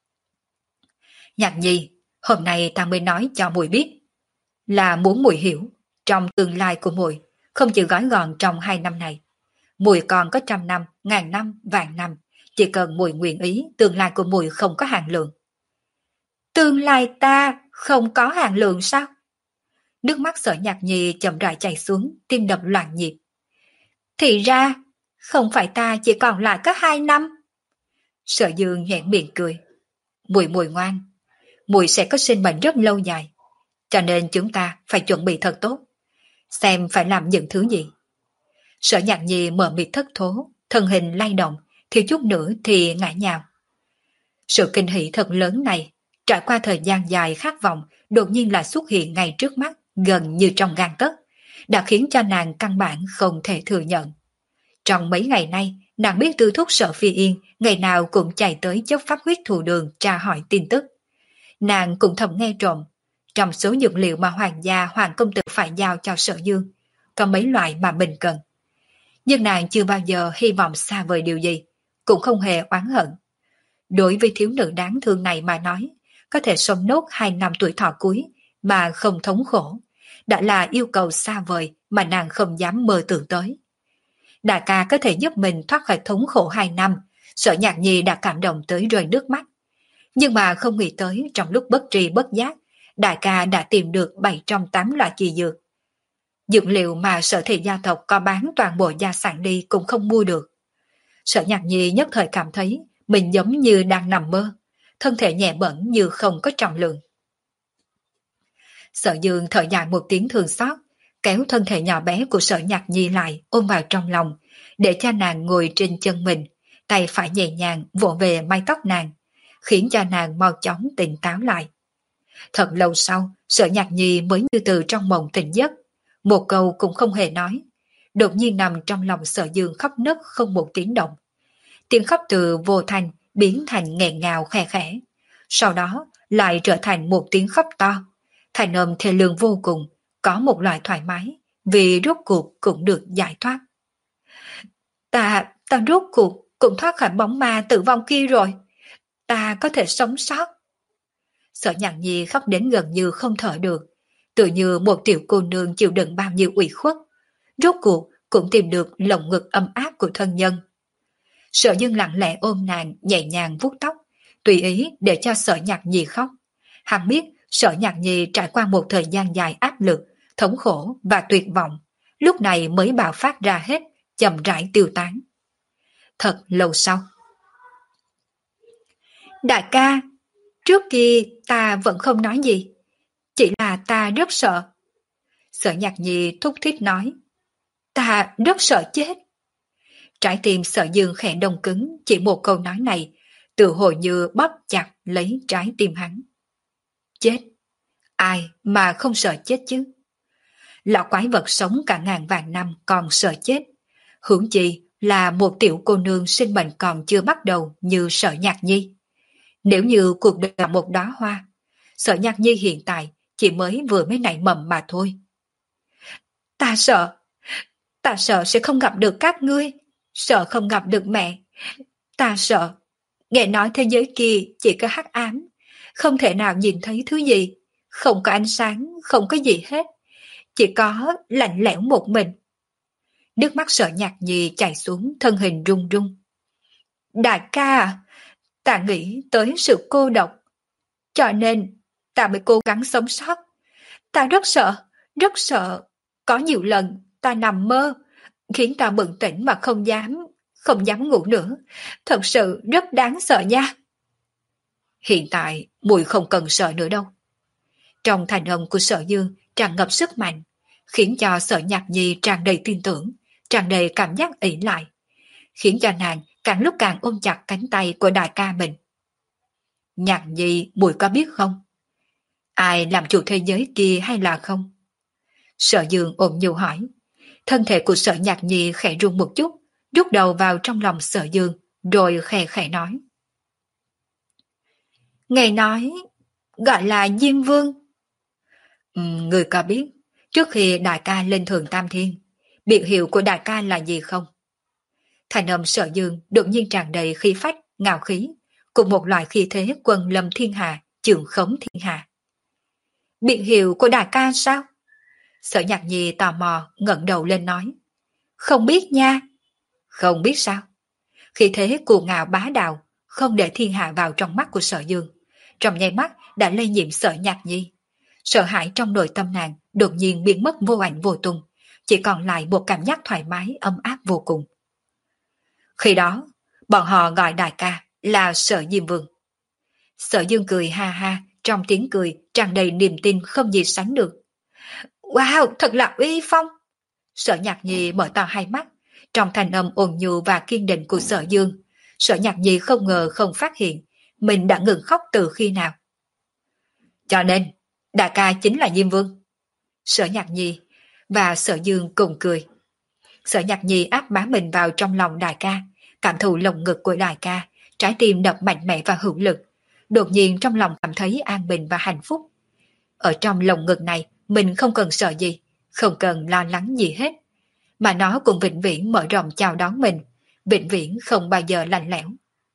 Nhạc Nhi, hôm nay ta mới nói cho muội biết, là muốn muội hiểu, trong tương lai của muội không chỉ gói gọn trong hai năm này. Muội còn có trăm năm, ngàn năm, vạn năm, chỉ cần muội nguyện ý, tương lai của muội không có hạn lượng. Tương lai ta không có hạn lượng sao? Nước mắt Sở Nhạc Nhi chậm rãi chảy xuống, tim đập loạn nhịp. Thì ra, không phải ta chỉ còn lại có hai năm. Sở Dương nhẹn miệng cười. Muội muội ngoan, muội sẽ có sinh mệnh rất lâu dài, cho nên chúng ta phải chuẩn bị thật tốt, xem phải làm những thứ gì. Sở Nhạc Nhi mở mịt thất thố, thân hình lay động, thiếu chút nữa thì ngã nhào. Sự kinh hỉ thật lớn này, trải qua thời gian dài khát vọng, đột nhiên là xuất hiện ngay trước mắt, gần như trong gang tấc, đã khiến cho nàng căn bản không thể thừa nhận. Trong mấy ngày nay, nàng biết Tư Thúc Sở Phi Yên ngày nào cũng chạy tới chấp pháp huyết thù đường tra hỏi tin tức. Nàng cũng thầm nghe trộm, trong số dược liệu mà hoàng gia hoàng công tử phải giao cho Sở Dương, có mấy loại mà mình cần. Nhưng nàng chưa bao giờ hy vọng xa vời điều gì, cũng không hề oán hận. Đối với thiếu nữ đáng thương này mà nói, có thể sống nốt hai năm tuổi thọ cuối mà không thống khổ, đã là yêu cầu xa vời mà nàng không dám mơ tưởng tới. Đại ca có thể giúp mình thoát khỏi thống khổ hai năm, Sở Nhạc Nhi đã cảm động tới rơi nước mắt. Nhưng mà không nghĩ tới trong lúc bất tri bất giác, đại ca đã tìm được bảy trong tám loại kỳ dược. Dược liệu mà Sở Thị gia tộc có bán toàn bộ gia sản đi cũng không mua được. Sở Nhạc Nhi nhất thời cảm thấy mình giống như đang nằm mơ, thân thể nhẹ bẩn như không có trọng lượng. Sở Dương thở dài một tiếng thương xót, kéo thân thể nhỏ bé của Sở Nhạc Nhi lại ôm vào trong lòng, để cho nàng ngồi trên chân mình, tay phải nhẹ nhàng vỗ về mái tóc nàng, khiến cho nàng mau chóng tỉnh táo lại. Thật lâu sau, Sở Nhạc Nhi mới như từ trong mộng tỉnh giấc, một câu cũng không hề nói, đột nhiên nằm trong lòng Sở Dương khóc nấc không một tiếng động. Tiếng khóc từ vô thành biến thành nghẹn ngào khe khẽ, sau đó lại trở thành một tiếng khóc to, thành âm thê lương vô cùng, có một loại thoải mái, vì rốt cuộc cũng được giải thoát. Ta, ta rốt cuộc cũng thoát khỏi bóng ma tử vong kia rồi, ta có thể sống sót. Sở Nhạc Nhi khóc đến gần như không thở được, tự như một tiểu cô nương chịu đựng bao nhiêu ủy khuất, rốt cuộc cũng tìm được lồng ngực ấm áp của thân nhân. Sở Dương lặng lẽ ôm nàng, nhẹ nhàng vuốt tóc, tùy ý để cho Sở Nhạc Nhi khóc. Hắn biết Sở Nhạc Nhi trải qua một thời gian dài áp lực, thống khổ và tuyệt vọng, lúc này mới bạo phát ra hết, chậm rãi tiêu tán. Thật lâu sau. Đại ca, trước kia ta vẫn không nói gì, chỉ là ta rất sợ. Sở Nhạc Nhi thúc thiết nói, ta rất sợ chết. Trái tim Sở Dương khẽ đông cứng, chỉ một câu nói này, tự hồ như bóp chặt lấy trái tim hắn. Chết? Ai mà không sợ chết chứ? Lão quái vật sống cả ngàn vạn năm còn sợ chết. Huống chi là một tiểu cô nương sinh mệnh còn chưa bắt đầu như Sở Nhạc Nhi. Nếu như cuộc đời là một đóa hoa, Sở Nhạc Nhi hiện tại chỉ mới vừa mới nảy mầm mà thôi. Ta sợ, ta sợ sẽ không gặp được các ngươi, sợ không gặp được mẹ. Ta sợ, nghe nói thế giới kia chỉ có hắc ám, không thể nào nhìn thấy thứ gì, không có ánh sáng, không có gì hết, chỉ có lạnh lẽo một mình. Nước mắt Sở Nhạc Nhi chảy xuống, thân hình run run. Đại ca à, ta nghĩ tới sự cô độc, cho nên ta mới cố gắng sống sót. Ta rất sợ, rất sợ. Có nhiều lần ta nằm mơ, khiến ta bừng tỉnh mà không dám, không dám ngủ nữa. Thật sự rất đáng sợ nha. Hiện tại muội không cần sợ nữa đâu. Trong thành âm của Sở Dương tràn ngập sức mạnh, khiến cho Sở Nhạc Nhi tràn đầy tin tưởng, tràn đầy cảm giác ỷ lại, khiến cho nàng càng lúc càng ôm chặt cánh tay của đại ca mình. Nhạc Nhi, muội có biết không? Ai làm chủ thế giới kia hay là không? Sở Dương ôm nhu hỏi. Thân thể của Sở Nhạc Nhi khẽ rung một chút, rút đầu vào trong lòng Sở Dương, rồi khẽ khẽ nói. Ngài nói, gọi là Diêm Vương. Ừ, người có biết, trước khi đại ca lên thường Tam Thiên, biệt hiệu của đại ca là gì không? Thành âm Sở Dương đột nhiên tràn đầy khí phách, ngạo khí, cùng một loại khí thế quân lâm thiên hạ, trường khống thiên hạ. Biệt hiệu của đại ca sao? Sở Nhạc Nhi tò mò ngẩng đầu lên nói. Không biết nha. Không biết sao? Khí thế cuồng ngạo bá đạo, không để thiên hạ vào trong mắt của Sở Dương. Trong nháy mắt đã lây nhiễm Sở Nhạc Nhi. Sợ hãi trong nội tâm nàng đột nhiên biến mất vô ảnh vô tung, chỉ còn lại một cảm giác thoải mái ấm áp vô cùng. Khi đó, bọn họ gọi đại ca là Sở Diêm Vương. Sở Dương cười ha ha, trong tiếng cười tràn đầy niềm tin không gì sánh được. Wow, thật là uy phong! Sở Nhạc Nhi mở to hai mắt, trong thanh âm ôn nhu và kiên định của Sở Dương. Sở Nhạc Nhi không ngờ không phát hiện mình đã ngừng khóc từ khi nào. Cho nên, đại ca chính là Diêm Vương. Sở Nhạc Nhi và Sở Dương cùng cười. Sở Nhạc Nhi áp bá mình vào trong lòng đại ca, cảm thụ lồng ngực của đại ca, trái tim đập mạnh mẽ và hữu lực. Đột nhiên trong lòng cảm thấy an bình và hạnh phúc. Ở trong lồng ngực này, mình không cần sợ gì, không cần lo lắng gì hết. Mà nó cũng vĩnh viễn mở rộng chào đón mình, vĩnh viễn không bao giờ lạnh lẽo.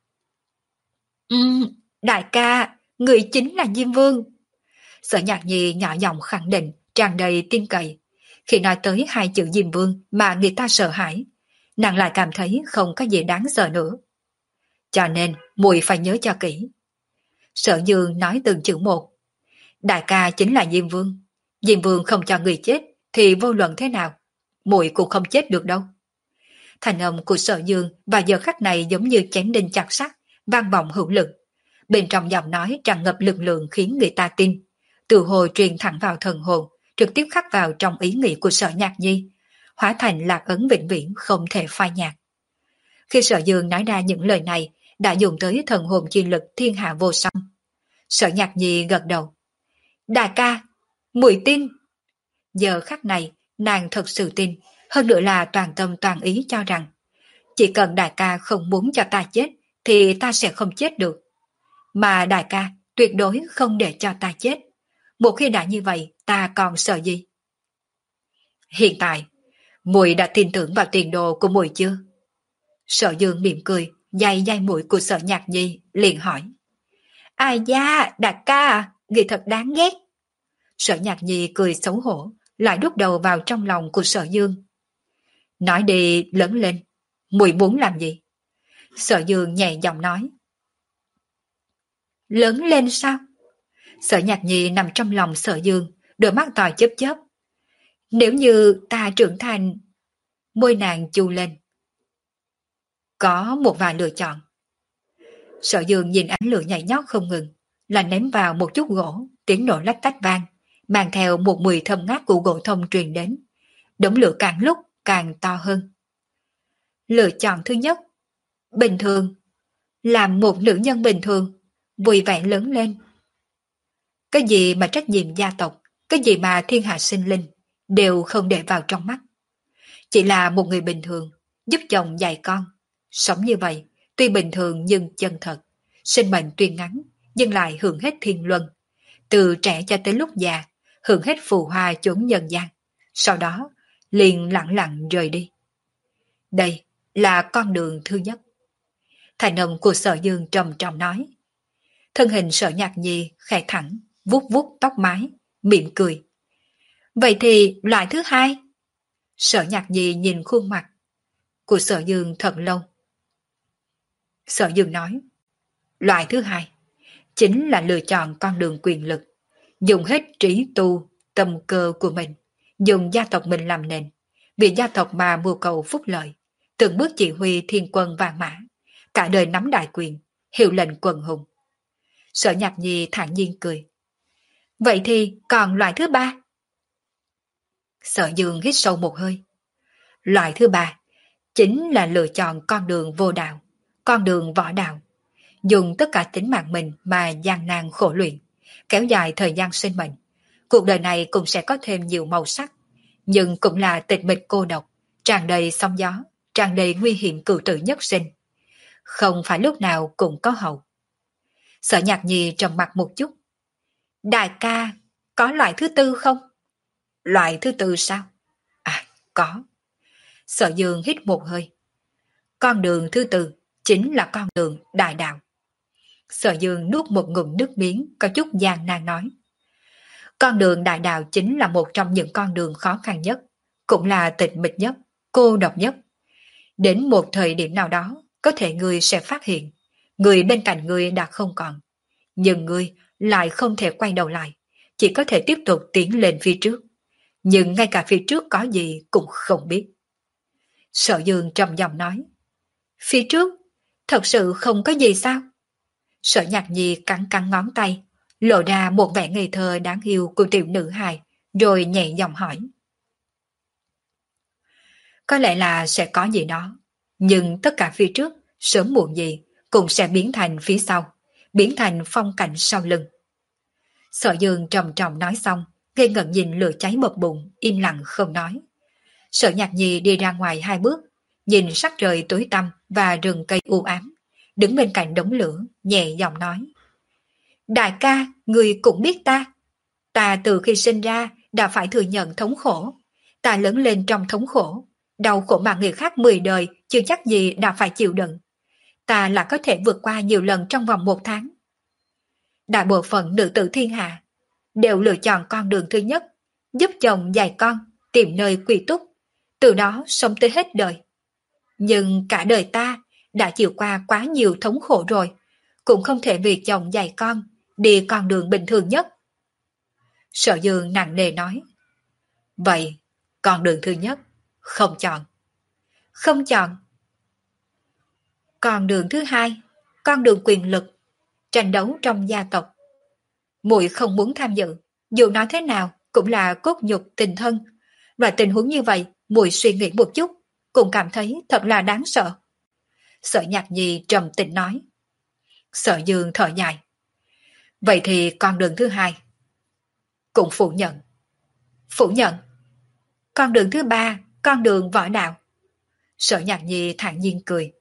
Ừm, đại ca, người chính là Diêm Vương. Sở Nhạc Nhi nhỏ giọng khẳng định, tràn đầy tin cậy. Khi nói tới hai chữ Diêm Vương mà người ta sợ hãi, nàng lại cảm thấy không có gì đáng sợ nữa. Cho nên, muội phải nhớ cho kỹ. Sở Dương nói từng chữ một. Đại ca chính là Diêm Vương. Diêm Vương không cho người chết, thì vô luận thế nào, muội cũng không chết được đâu. Thành âm của Sở Dương và giờ khắc này giống như chém đinh chặt sắt, vang vọng hữu lực. Bên trong giọng nói tràn ngập lực lượng khiến người ta tin. Từ hồi truyền thẳng vào thần hồn, trực tiếp khắc vào trong ý nghĩ của Sở Nhạc Nhi, hóa thành lạc ấn vĩnh viễn không thể phai nhạt. Khi Sở Dương nói ra những lời này, đã dùng tới thần hồn chi lực thiên hạ vô song. Sở Nhạc Nhi gật đầu. Đại ca, muội tin. Giờ khắc này, nàng thật sự tin, hơn nữa là toàn tâm toàn ý cho rằng chỉ cần đại ca không muốn cho ta chết, thì ta sẽ không chết được. Mà đại ca tuyệt đối không để cho ta chết. Một khi đã như vậy, ta còn sợ gì? Hiện tại, muội đã tin tưởng vào tiền đồ của muội chưa? Sở Dương mỉm cười, day day mũi của Sở Nhạc Nhi, liền hỏi. Ai da, đại ca, người thật đáng ghét. Sở Nhạc Nhi cười xấu hổ, lại đút đầu vào trong lòng của Sở Dương. Nói đi lớn lên, muội muốn làm gì? Sở Dương nhẹ giọng nói. Lớn lên sao? Sở Nhạc Nhi nằm trong lòng Sở Dương, đôi mắt to chớp chớp. Nếu như ta trưởng thành... Môi nàng chu lên. Có một vài lựa chọn. Sở Dương nhìn ánh lửa nhảy nhót không ngừng, là ném vào một chút gỗ, tiếng nổ lách tách vang, mang theo một mùi thơm ngát của gỗ thông truyền đến. Đống lửa càng lúc càng to hơn. Lựa chọn thứ nhất, bình thường, làm một nữ nhân bình thường, vui vẻ lớn lên. Cái gì mà trách nhiệm gia tộc, cái gì mà thiên hạ sinh linh, đều không để vào trong mắt. Chỉ là một người bình thường, giúp chồng dạy con. Sống như vậy, tuy bình thường nhưng chân thật. Sinh mệnh tuy ngắn, nhưng lại hưởng hết thiên luân. Từ trẻ cho tới lúc già, hưởng hết phù hoa chốn nhân gian. Sau đó, liền lặng lặng rời đi. Đây là con đường thứ nhất. Thành âm của Sở Dương trầm trọng nói. Thân hình Sở Nhạc Nhi khẽ thẳng, vuốt vuốt tóc mái, mỉm cười. Vậy thì loại thứ hai? Sở Nhạc Nhi nhìn khuôn mặt của Sở Dương thật lâu. Sở Dương nói, loại thứ hai chính là lựa chọn con đường quyền lực, dùng hết trí tu, tâm cơ của mình, dùng gia tộc mình làm nền, vì gia tộc mà mưu cầu phúc lợi, từng bước chỉ huy thiên quân vàng mã, cả đời nắm đại quyền, hiệu lệnh quần hùng. Sở Nhạc Nhi thản nhiên cười. Vậy thì còn loại thứ ba? Sở Dương hít sâu một hơi. Loại thứ ba chính là lựa chọn con đường vô đạo, con đường võ đạo, dùng tất cả tính mạng mình mà gian nan khổ luyện, kéo dài thời gian sinh mệnh. Cuộc đời này cũng sẽ có thêm nhiều màu sắc, nhưng cũng là tịch mịch cô độc, tràn đầy sóng gió, tràn đầy nguy hiểm cửu tử nhất sinh. Không phải lúc nào cũng có hậu. Sở Nhạc Nhi trầm mặt một chút. Đại ca, có loại thứ tư không? Loại thứ tư sao? À, có. Sở Dương hít một hơi. Con đường thứ tư chính là con đường đại đạo. Sở Dương nuốt một ngụm nước miếng, có chút gian nan nói. Con đường đại đạo chính là một trong những con đường khó khăn nhất, cũng là tịch mịch nhất, cô độc nhất. Đến một thời điểm nào đó, có thể ngươi sẽ phát hiện, người bên cạnh ngươi đã không còn. Nhưng ngươi lại không thể quay đầu lại, chỉ có thể tiếp tục tiến lên phía trước. Nhưng ngay cả phía trước có gì cũng không biết. Sở Dương trầm giọng nói. Phía trước, thật sự không có gì sao? Sở Nhạc Nhi cắn cắn ngón tay, lộ ra một vẻ ngây thơ đáng yêu của tiểu nữ hài, rồi nhẹ giọng hỏi. Có lẽ là sẽ có gì đó, nhưng tất cả phía trước, sớm muộn gì, cũng sẽ biến thành phía sau, biến thành phong cảnh sau lưng. Sở Dương trầm trọng nói xong, ngây ngẩn nhìn lửa cháy bập bụng, im lặng không nói. Sở Nhạc Nhi đi ra ngoài hai bước, nhìn sắc trời tối tăm và rừng cây u ám, đứng bên cạnh đống lửa, nhẹ giọng nói. Đại ca, người cũng biết ta. Ta từ khi sinh ra đã phải thừa nhận thống khổ. Ta lớn lên trong thống khổ, đau khổ mà người khác mười đời chưa chắc gì đã phải chịu đựng. Ta là có thể vượt qua nhiều lần trong vòng một tháng. Đại bộ phận nữ tử thiên hạ đều lựa chọn con đường thứ nhất, giúp chồng dạy con, tìm nơi quy túc, từ đó sống tới hết đời. Nhưng cả đời ta đã chịu qua quá nhiều thống khổ rồi, cũng không thể vì chồng dạy con đi con đường bình thường nhất. Sở Dương nặng nề nói. Vậy, con đường thứ nhất, không chọn. Không chọn. Con đường thứ hai, con đường quyền lực, tranh đấu trong gia tộc. Muội không muốn tham dự, dù nói thế nào cũng là cốt nhục tình thân, và tình huống như vậy, muội suy nghĩ một chút, cũng cảm thấy thật là đáng sợ. Sở Nhạc Nhi trầm tĩnh nói. Sở Dương thở dài. Vậy thì con đường thứ hai cũng phủ nhận. Phủ nhận. Con đường thứ ba, con đường võ đạo. Sở Nhạc Nhi thản nhiên cười.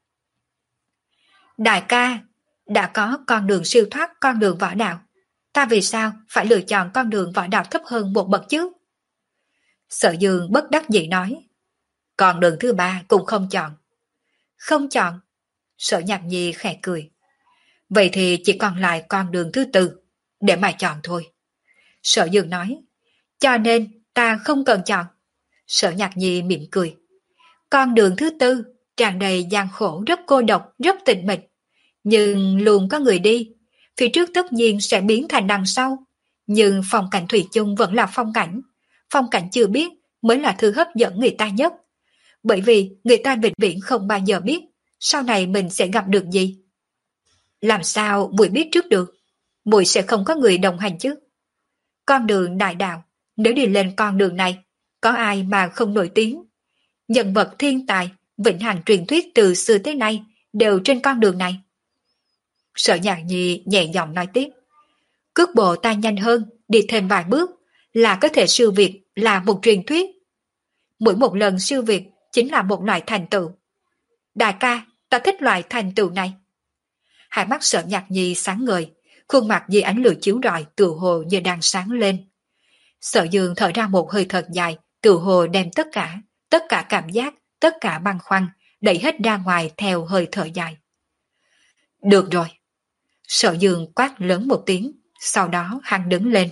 Đại ca, đã có con đường siêu thoát con đường võ đạo, ta vì sao phải lựa chọn con đường võ đạo thấp hơn một bậc chứ? Sở Dương bất đắc dĩ nói. Con đường thứ ba cũng không chọn. Không chọn. Sở Nhạc Nhi khẽ cười. Vậy thì chỉ còn lại con đường thứ tư, để mà chọn thôi. Sở Dương nói. Cho nên ta không cần chọn. Sở Nhạc Nhi mỉm cười. Con đường thứ tư tràn đầy gian khổ, rất cô độc, rất tịch mịch. Nhưng luôn có người đi, phía trước tất nhiên sẽ biến thành đằng sau. Nhưng phong cảnh thủy chung vẫn là phong cảnh. Phong cảnh chưa biết mới là thứ hấp dẫn người ta nhất. Bởi vì người ta vĩnh viễn không bao giờ biết sau này mình sẽ gặp được gì. Làm sao muội biết trước được? Muội sẽ không có người đồng hành chứ. Con đường đại đạo, nếu đi lên con đường này, có ai mà không nổi tiếng? Nhân vật thiên tài, vĩnh hằng truyền thuyết từ xưa tới nay đều trên con đường này. Sở Nhạc Nhi nhẹ giọng nói tiếp. Cước bộ ta nhanh hơn, đi thêm vài bước là có thể siêu việt, là một truyền thuyết. Mỗi một lần siêu việt chính là một loại thành tựu. Đại ca, ta thích loại thành tựu này. Hai mắt Sở Nhạc Nhi sáng ngời, khuôn mặt dưới ánh lửa chiếu rọi tựa hồ như đang sáng lên. Sở Dương thở ra một hơi thật dài, tựa hồ đem tất cả, tất cả cảm giác, tất cả băn khoăn, đẩy hết ra ngoài theo hơi thở dài. Được rồi. Sở Dương quát lớn một tiếng, sau đó hắn đứng lên.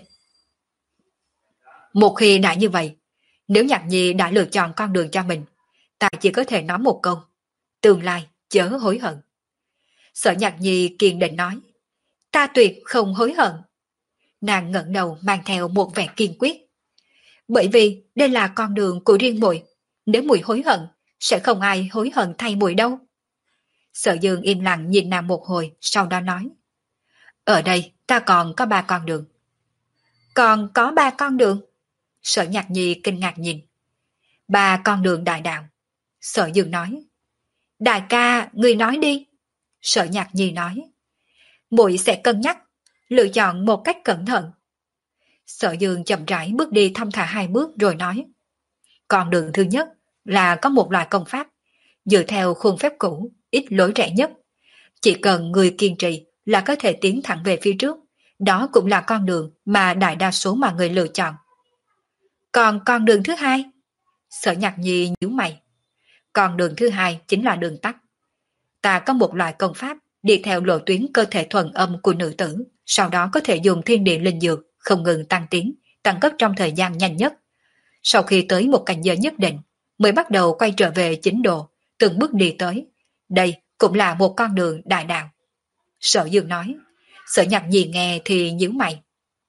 Một khi đã như vậy, nếu Nhạc Nhi đã lựa chọn con đường cho mình, ta chỉ có thể nói một câu. Tương lai chớ hối hận. Sở Nhạc Nhi kiên định nói. Ta tuyệt không hối hận. Nàng ngẩng đầu mang theo một vẻ kiên quyết. Bởi vì đây là con đường của riêng muội, nếu muội hối hận, sẽ không ai hối hận thay muội đâu. Sở Dương im lặng nhìn nàng một hồi, sau đó nói. Ở đây ta còn có ba con đường. Còn có ba con đường? Sở Nhạc Nhi kinh ngạc nhìn. Ba con đường đại đạo. Sở Dương nói. Đại ca, ngươi nói đi. Sở Nhạc Nhi nói. Muội sẽ cân nhắc, lựa chọn một cách cẩn thận. Sở Dương chậm rãi bước đi thong thả hai bước rồi nói. Con đường thứ nhất là có một loại công pháp, dựa theo khuôn phép cũ, ít lối rẽ nhất. Chỉ cần người kiên trì là có thể tiến thẳng về phía trước. Đó cũng là con đường mà đại đa số mọi người lựa chọn. Còn con đường thứ hai? Sở Nhạc Nhi nhíu mày. Con đường thứ hai chính là đường tắt. Ta có một loại công pháp đi theo lộ tuyến cơ thể thuần âm của nữ tử, sau đó có thể dùng thiên địa linh dược không ngừng tăng tiến, tăng cấp trong thời gian nhanh nhất. Sau khi tới một cảnh giới nhất định, mới bắt đầu quay trở về chính độ, từng bước đi tới. Đây cũng là một con đường đại đạo. Sở Dương nói. Sở Nhạc Nhi nghe thì nhíu mày.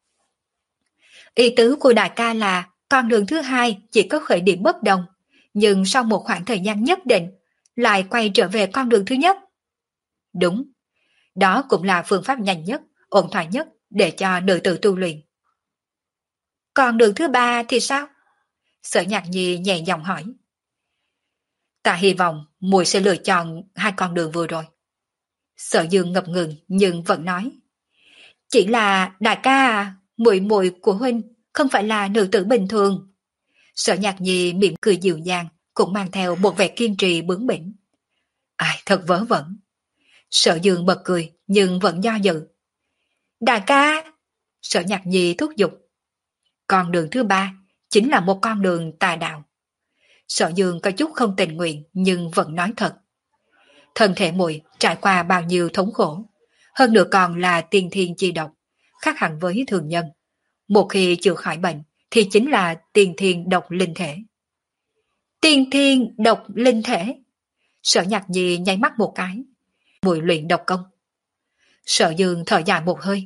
Ý tứ của đại ca là con đường thứ hai chỉ có khởi điểm bất đồng, nhưng sau một khoảng thời gian nhất định lại quay trở về con đường thứ nhất. Đúng, đó cũng là phương pháp nhanh nhất, ổn thỏa nhất để cho nữ tử tu luyện. Con đường thứ ba thì sao? Sở Nhạc Nhi nhẹ giọng hỏi. Ta hy vọng muội sẽ lựa chọn hai con đường vừa rồi. Sở Dương ngập ngừng nhưng vẫn nói. Chỉ là đại ca à, muội muội của huynh không phải là nữ tử bình thường. Sở Nhạc Nhi mỉm cười dịu dàng, cũng mang theo một vẻ kiên trì bướng bỉnh. Ai thật vớ vẩn. Sở Dương bật cười nhưng vẫn do dự. Đại ca! Sở Nhạc Nhi thúc giục. Con đường thứ ba chính là một con đường tà đạo. Sở Dương có chút không tình nguyện nhưng vẫn nói thật. Thân thể muội trải qua bao nhiêu thống khổ, hơn nữa còn là tiên thiên chi độc, khác hẳn với thường nhân. Một khi chữa khỏi bệnh thì chính là tiên thiên độc linh thể. Tiên thiên độc linh thể? Sở Nhạc Nhi nháy mắt một cái. Muội luyện độc công. Sở Dương thở dài một hơi.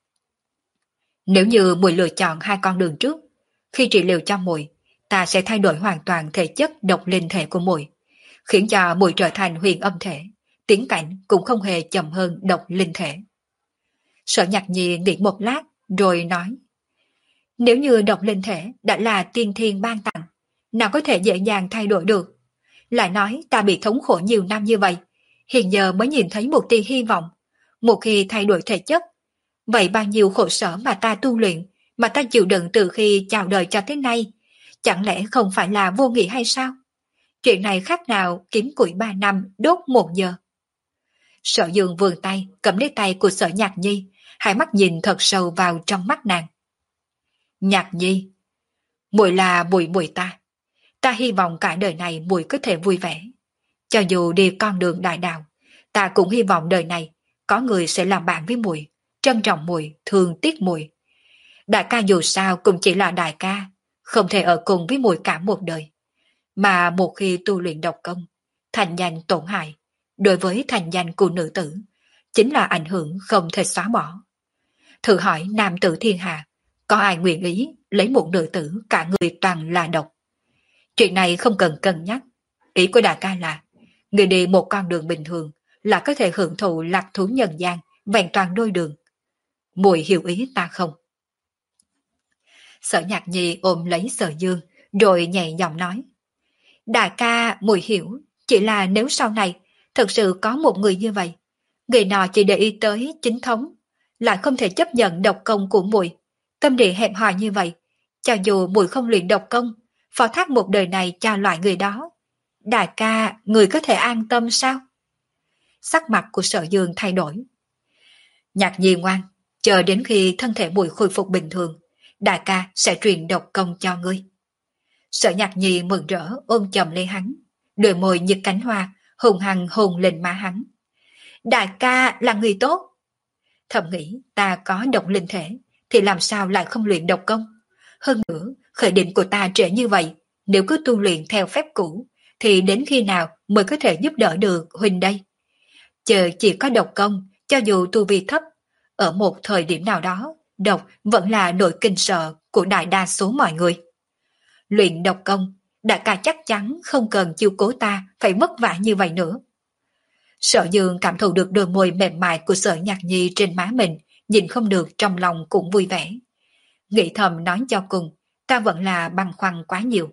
Nếu như muội lựa chọn hai con đường trước, khi trị liệu cho muội, ta sẽ thay đổi hoàn toàn thể chất độc linh thể của muội, khiến cho muội trở thành huyền âm thể, tiến cảnh cũng không hề chậm hơn độc linh thể. Sở Nhạc Nhi nghĩ một lát rồi nói. Nếu như độc linh thể đã là tiên thiên ban tặng, nào có thể dễ dàng thay đổi được. Lại nói ta bị thống khổ nhiều năm như vậy, hiện giờ mới nhìn thấy một tia hy vọng. Một khi thay đổi thể chất, vậy bao nhiêu khổ sở mà ta tu luyện, mà ta chịu đựng từ khi chào đời cho tới nay, chẳng lẽ không phải là vô nghĩa hay sao? Chuyện này khác nào kiếm củi ba năm đốt một giờ. Sở Dương vươn tay cầm lấy tay của Sở Nhạc Nhi, hai mắt nhìn thật sâu vào trong mắt nàng. Nhạc Nhi, muội là muội muội ta, ta hy vọng cả đời này muội có thể vui vẻ. Cho dù đi con đường đại đạo, ta cũng hy vọng đời này có người sẽ làm bạn với muội, trân trọng muội, thương tiếc muội. Đại ca dù sao cũng chỉ là đại ca, không thể ở cùng với muội cả một đời. Mà một khi tu luyện độc công, thành danh tổn hại, đối với thành danh của nữ tử, chính là ảnh hưởng không thể xóa bỏ. Thử hỏi nam tử thiên hạ, có ai nguyện ý lấy một nữ tử cả người toàn là độc? Chuyện này không cần cân nhắc. Ý của đại ca là, người đi một con đường bình thường là có thể hưởng thụ lạc thú nhân gian, vẹn toàn đôi đường. Muội hiểu ý ta không? Sở Nhạc Nhi ôm lấy Sở Dương, rồi nhẹ giọng nói. Đại ca, muội hiểu, chỉ là nếu sau này thật sự có một người như vậy, người nọ chỉ để ý tới chính thống, lại không thể chấp nhận độc công của muội, tâm địa hẹp hòi như vậy, cho dù muội không luyện độc công, phó thác một đời này cho loại người đó, đại ca, người có thể an tâm sao? Sắc mặt của Sở Dương thay đổi. Nhạc Nhi ngoan, chờ đến khi thân thể muội khôi phục bình thường, đại ca sẽ truyền độc công cho ngươi. Sở Nhạc Nhi mừng rỡ ôm chầm lấy hắn, đôi môi như cánh hoa, hùng hăng hôn lên má hắn. Đại ca là người tốt. Thầm nghĩ ta có độc linh thể, thì làm sao lại không luyện độc công? Hơn nữa, khởi định của ta trễ như vậy, nếu cứ tu luyện theo phép cũ, thì đến khi nào mới có thể giúp đỡ được huynh đây? Chờ chỉ có độc công, cho dù tu vi thấp, ở một thời điểm nào đó, độc vẫn là nỗi kinh sợ của đại đa số mọi người. Luyện độc công, đại ca chắc chắn không cần chiêu cố ta phải vất vả như vậy nữa. Sở Dương cảm thụ được đôi môi mềm mại của Sở Nhạc Nhi trên má mình, nhìn không được trong lòng cũng vui vẻ. Nghĩ thầm nói cho cùng, ta vẫn là băn khoăn quá nhiều.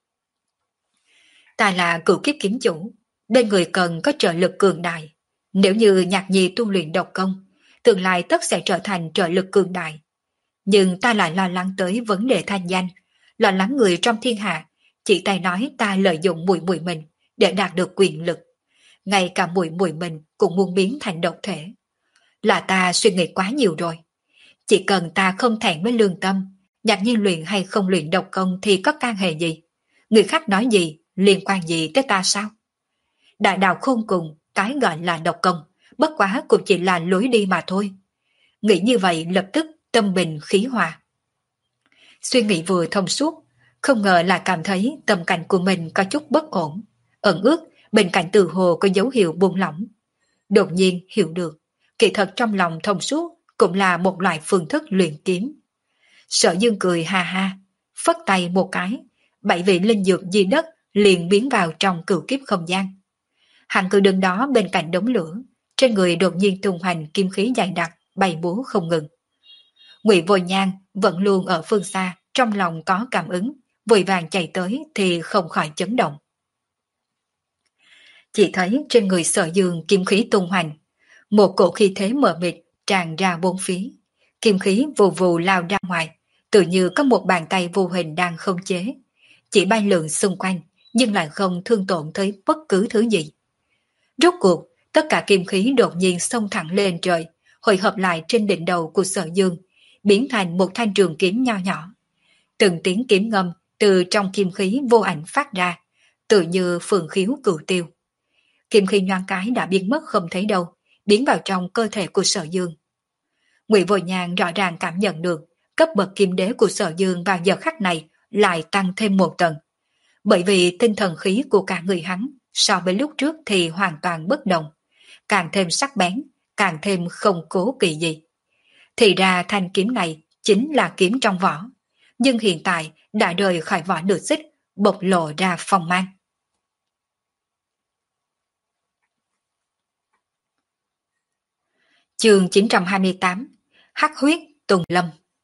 Ta là cửu kiếp kiếm chủ, bên người cần có trợ lực cường đại. Nếu như Nhạc Nhi tu luyện độc công, tương lai tất sẽ trở thành trợ lực cường đại. Nhưng ta lại lo lắng tới vấn đề thanh danh, lo lắng người trong thiên hạ, chỉ tay nói ta lợi dụng muội muội mình để đạt được quyền lực. Ngay cả muội muội mình cũng muốn biến thành độc thể. Là ta suy nghĩ quá nhiều rồi. Chỉ cần ta không thẹn với lương tâm, Nhạc Nhi luyện hay không luyện độc công thì có can hệ gì? Người khác nói gì, liên quan gì tới ta sao? Đại đạo khôn cùng, cái gọi là độc công, bất quá cũng chỉ là lối đi mà thôi. Nghĩ như vậy lập tức tâm bình khí hòa. Suy nghĩ vừa thông suốt, không ngờ là cảm thấy tâm cảnh của mình có chút bất ổn, ẩn ước bên cạnh Từ Hồ có dấu hiệu buông lỏng. Đột nhiên hiểu được, kỳ thật trong lòng thông suốt cũng là một loại phương thức luyện kiếm. Sở Dương cười ha ha, phất tay một cái, bảy vị linh dược di đất liền biến vào trong cửu kiếp không gian. Hắn cứ đứng đó bên cạnh đống lửa, trên người đột nhiên tung hoành kim khí dày đặc, bay búa không ngừng. Ngụy Vô Nhan vẫn luôn ở phương xa, trong lòng có cảm ứng, vội vàng chạy tới thì không khỏi chấn động. Chỉ thấy trên người Sở Dương kim khí tung hoành, một cổ khí thế mờ mịt tràn ra bốn phía, kim khí vù vù lao ra ngoài, tự như có một bàn tay vô hình đang khống chế, chỉ bay lượn xung quanh nhưng lại không thương tổn tới bất cứ thứ gì. Rốt cuộc, tất cả kim khí đột nhiên xông thẳng lên trời, hội hợp lại trên đỉnh đầu của Sở Dương, biến thành một thanh trường kiếm nho nhỏ. Từng tiếng kiếm ngâm từ trong kim khí vô ảnh phát ra, tự như phượng khiếu cửu tiêu. Kim khí nhoáng cái đã biến mất không thấy đâu, biến vào trong cơ thể của Sở Dương. Ngụy Vô Nhan rõ ràng cảm nhận được cấp bậc kim đế của Sở Dương vào giờ khắc này lại tăng thêm một tầng, bởi vì tinh thần khí của cả người hắn so với lúc trước thì hoàn toàn bất đồng, càng thêm sắc bén, càng thêm không cố kỵ gì. Thì ra thanh kiếm này chính là kiếm trong vỏ, nhưng hiện tại đã rời khỏi vỏ được xích, bộc lộ ra phong mang. Chương chín trăm hai mươi tám, Hắc huyết Tùng Lâm.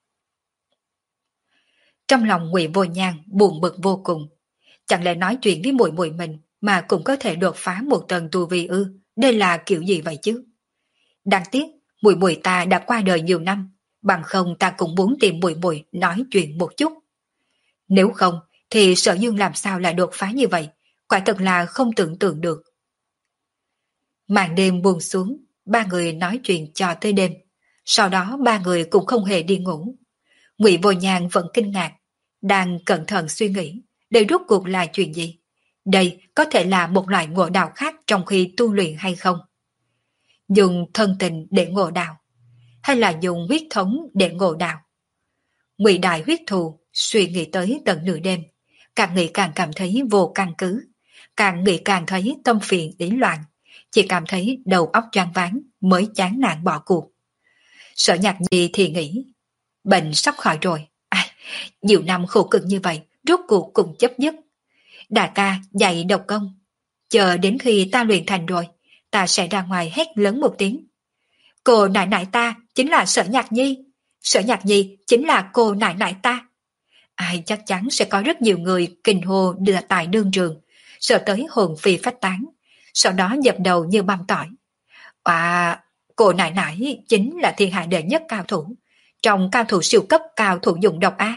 Trong lòng Ngụy Vô Nhan buồn bực vô cùng, chẳng lẽ nói chuyện với muội muội mình mà cũng có thể đột phá một tầng tu vi ư? Đây là kiểu gì vậy chứ? Đáng tiếc, muội muội ta đã qua đời nhiều năm, bằng không ta cũng muốn tìm muội muội nói chuyện một chút. Nếu không, thì Sở Dương làm sao lại đột phá như vậy? Quả thật là không tưởng tượng được. Màn đêm buông xuống, ba người nói chuyện cho tới đêm. Sau đó ba người cũng không hề đi ngủ. Ngụy Vô Nhan vẫn kinh ngạc, đang cẩn thận suy nghĩ, đây rốt cuộc là chuyện gì? Đây có thể là một loại ngộ đạo khác trong khi tu luyện hay không? Dùng thân tình để ngộ đạo, hay là dùng huyết thống để ngộ đạo? Ngụy đại huyết thù suy nghĩ tới tận nửa đêm, càng nghĩ càng cảm thấy vô căn cứ, càng nghĩ càng thấy tâm phiền ý loạn, chỉ cảm thấy đầu óc choáng váng mới chán nản bỏ cuộc. Sở Nhạc Nhi thì nghĩ, bệnh sắp khỏi rồi, ai, nhiều năm khổ cực như vậy, rốt cuộc cũng chấp dứt. Đại ca dạy độc công, chờ đến khi ta luyện thành rồi, ta sẽ ra ngoài hét lớn một tiếng. Cô nại nại ta chính là Sở Nhạc Nhi, Sở Nhạc Nhi chính là cô nại nại ta. Ai chắc chắn sẽ có rất nhiều người kinh hô đưa tại đương trường, sợ tới hồn phi phách tán, sau đó dập đầu như băm tỏi. À, cô nại nại chính là thiên hạ đệ nhất cao thủ, trong cao thủ siêu cấp cao thủ dùng độc A.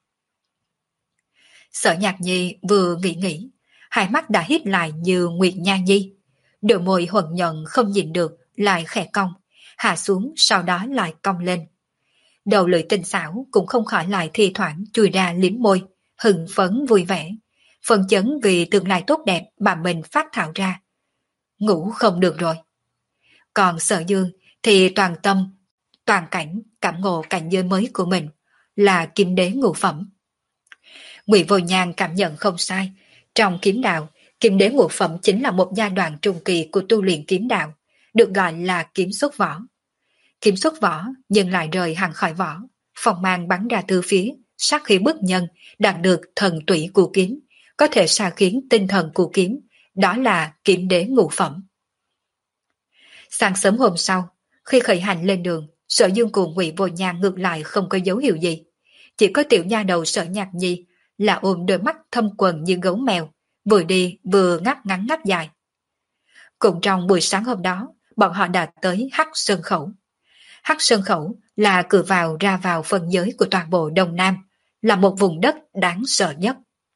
Sở Nhạc Nhi vừa nghĩ nghĩ, hai mắt đã hít lại như Nguyệt Nha Nhi, đôi môi huẩn nhận không nhìn được lại khẽ cong, hạ xuống sau đó lại cong lên. Đầu lưỡi tinh xảo cũng không khỏi lại thi thoảng chui ra liếm môi, hưng phấn vui vẻ, phần chấn vì tương lai tốt đẹp mà mình phát thảo ra. Ngủ không được rồi. Còn Sở Dương thì toàn tâm, toàn cảnh cảm ngộ cảnh giới mới của mình là kim đế ngũ phẩm. Ngụy Vô Nhan cảm nhận không sai, trong kiếm đạo, kim đế ngũ phẩm chính là một giai đoạn trung kỳ của tu luyện kiếm đạo, được gọi là kiếm xuất võ. Kiếm xuất võ nhưng lại rời hẳn khỏi võ, phong mang bắn ra từ phía, sát khí bức nhân, đạt được thần tủy của kiếm, có thể sa khiến tinh thần của kiếm, đó là kiếm đế ngũ phẩm. Sáng sớm hôm sau, khi khởi hành lên đường, Sở Dương cùng Ngụy Vô Nhan ngược lại không có dấu hiệu gì, chỉ có tiểu nha đầu Sở Nhạc Nhi là ôm đôi mắt thâm quầng như gấu mèo, vừa đi vừa ngáp ngắn ngáp dài. Cũng trong buổi sáng hôm đó, bọn họ đã tới Hắc Sơn Khẩu. Hắc Sơn Khẩu là cửa vào ra vào phân giới của toàn bộ Đông Nam, là một vùng đất đáng sợ nhất.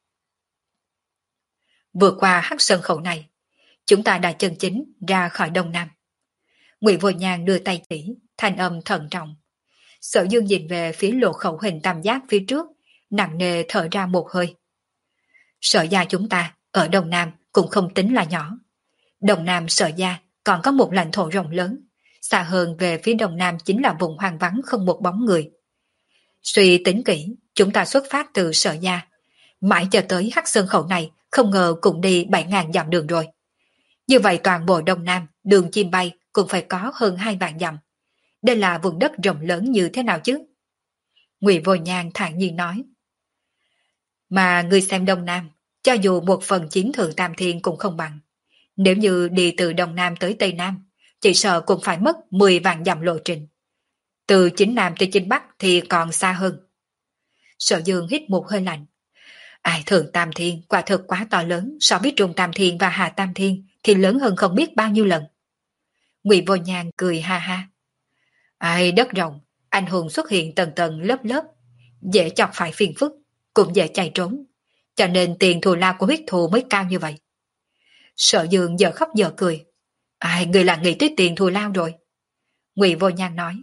Vừa qua Hắc Sơn Khẩu này, chúng ta đã chân chính ra khỏi Đông Nam. Ngụy Vô Nhan đưa tay chỉ, thanh âm thận trọng. Sở Dương nhìn về phía lộ khẩu hình tam giác phía trước, nặng nề thở ra một hơi. Sở gia chúng ta ở Đông Nam cũng không tính là nhỏ. Đông Nam Sở gia còn có một lãnh thổ rộng lớn, xa hơn về phía Đông Nam chính là vùng hoang vắng không một bóng người. Suy tính kỹ, chúng ta xuất phát từ Sở gia, mãi cho tới Hắc Sơn Khẩu này không ngờ cũng đi bảy ngàn dặm đường rồi. Như vậy toàn bộ Đông Nam, đường chim bay cũng phải có hơn hai vạn dặm. Đây là vùng đất rộng lớn như thế nào chứ? Ngụy Vô Nhan thản nhiên nói. Mà người xem Đông Nam, cho dù một phần chiến thượng Tam Thiên cũng không bằng. Nếu như đi từ Đông Nam tới Tây Nam, chỉ sợ cũng phải mất mười vạn dặm lộ trình. Từ chính Nam tới chính Bắc thì còn xa hơn. Sở Dương hít một hơi lạnh. Ai thượng Tam Thiên quả thực quá to lớn, so với Trung Tam Thiên và Hạ Tam Thiên thì lớn hơn không biết bao nhiêu lần. Ngụy Vô Nhan cười ha ha. Ai đất rộng, anh hùng xuất hiện tầng tầng lớp lớp, dễ chọc phải phiền phức, cũng dễ chạy trốn, cho nên tiền thù lao của huyết thù mới cao như vậy. Sở Dương giờ khóc giờ cười. Ai, người là nghĩ tới tiền thù lao rồi. Ngụy Vô Nhan nói.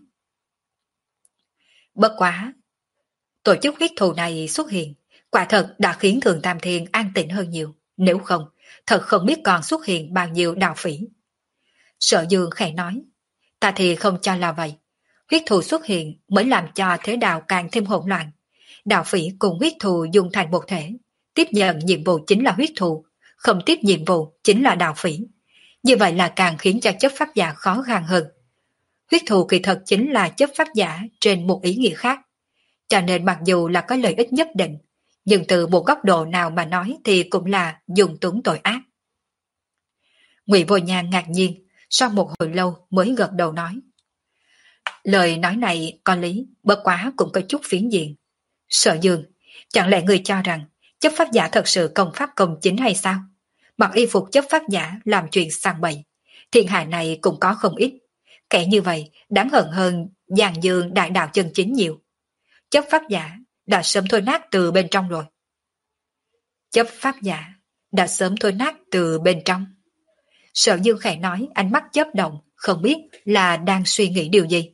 Bất quá, tổ chức huyết thù này xuất hiện, quả thật đã khiến Thượng Tam Thiên an tĩnh hơn nhiều, nếu không, thật không biết còn xuất hiện bao nhiêu đạo phỉ. Sở Dương khẽ nói, ta thì không cho là vậy. Huyết thù xuất hiện mới làm cho thế đạo càng thêm hỗn loạn. Đạo phỉ cùng huyết thù dùng thành một thể, tiếp nhận nhiệm vụ chính là huyết thù, không tiếp nhiệm vụ chính là đạo phỉ. Như vậy là càng khiến cho chấp pháp giả khó khăn hơn. Huyết thù kỳ thật chính là chấp pháp giả trên một ý nghĩa khác. Cho nên mặc dù là có lợi ích nhất định, nhưng từ một góc độ nào mà nói thì cũng là dùng túng tội ác. Ngụy Vô Nhan ngạc nhiên, sau một hồi lâu mới gật đầu nói. Lời nói này có lý, bất quá cũng có chút phiến diện. Sở Dương, chẳng lẽ người cho rằng chấp pháp giả thật sự công pháp công chính hay sao? Mặc y phục chấp pháp giả làm chuyện sang bậy, thiên hạ này cũng có không ít. Kẻ như vậy đáng hận hơn Giang Dương đại đạo chân chính nhiều. Chấp pháp giả đã sớm thôi nát từ bên trong rồi. Chấp pháp giả đã sớm thôi nát từ bên trong. Sở Dương khẽ nói, ánh mắt chớp động, không biết là đang suy nghĩ điều gì.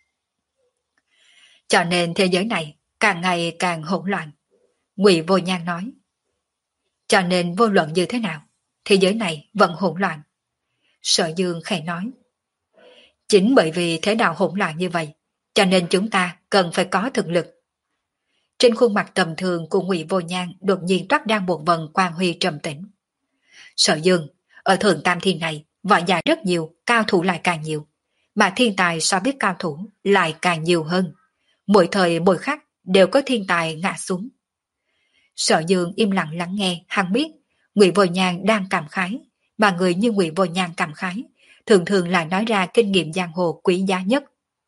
Cho nên thế giới này càng ngày càng hỗn loạn. Ngụy Vô Nhan nói. Cho nên vô luận như thế nào, thế giới này vẫn hỗn loạn. Sở Dương khẽ nói. Chính bởi vì thế đạo hỗn loạn như vậy, cho nên chúng ta cần phải có thực lực. Trên khuôn mặt tầm thường của Ngụy Vô Nhan đột nhiên toát ra một vần quang huy trầm tĩnh. Sở Dương, ở Thượng Tam Thiên này, võ giả rất nhiều, cao thủ lại càng nhiều. Mà thiên tài so với cao thủ lại càng nhiều hơn. Mỗi thời mỗi khắc đều có thiên tài ngã xuống. Sở Dương im lặng lắng nghe, hắn biết Ngụy Vô Nhàn đang cảm khái, mà người như Ngụy Vô Nhàn cảm khái, thường thường là nói ra kinh nghiệm giang hồ quý giá nhất.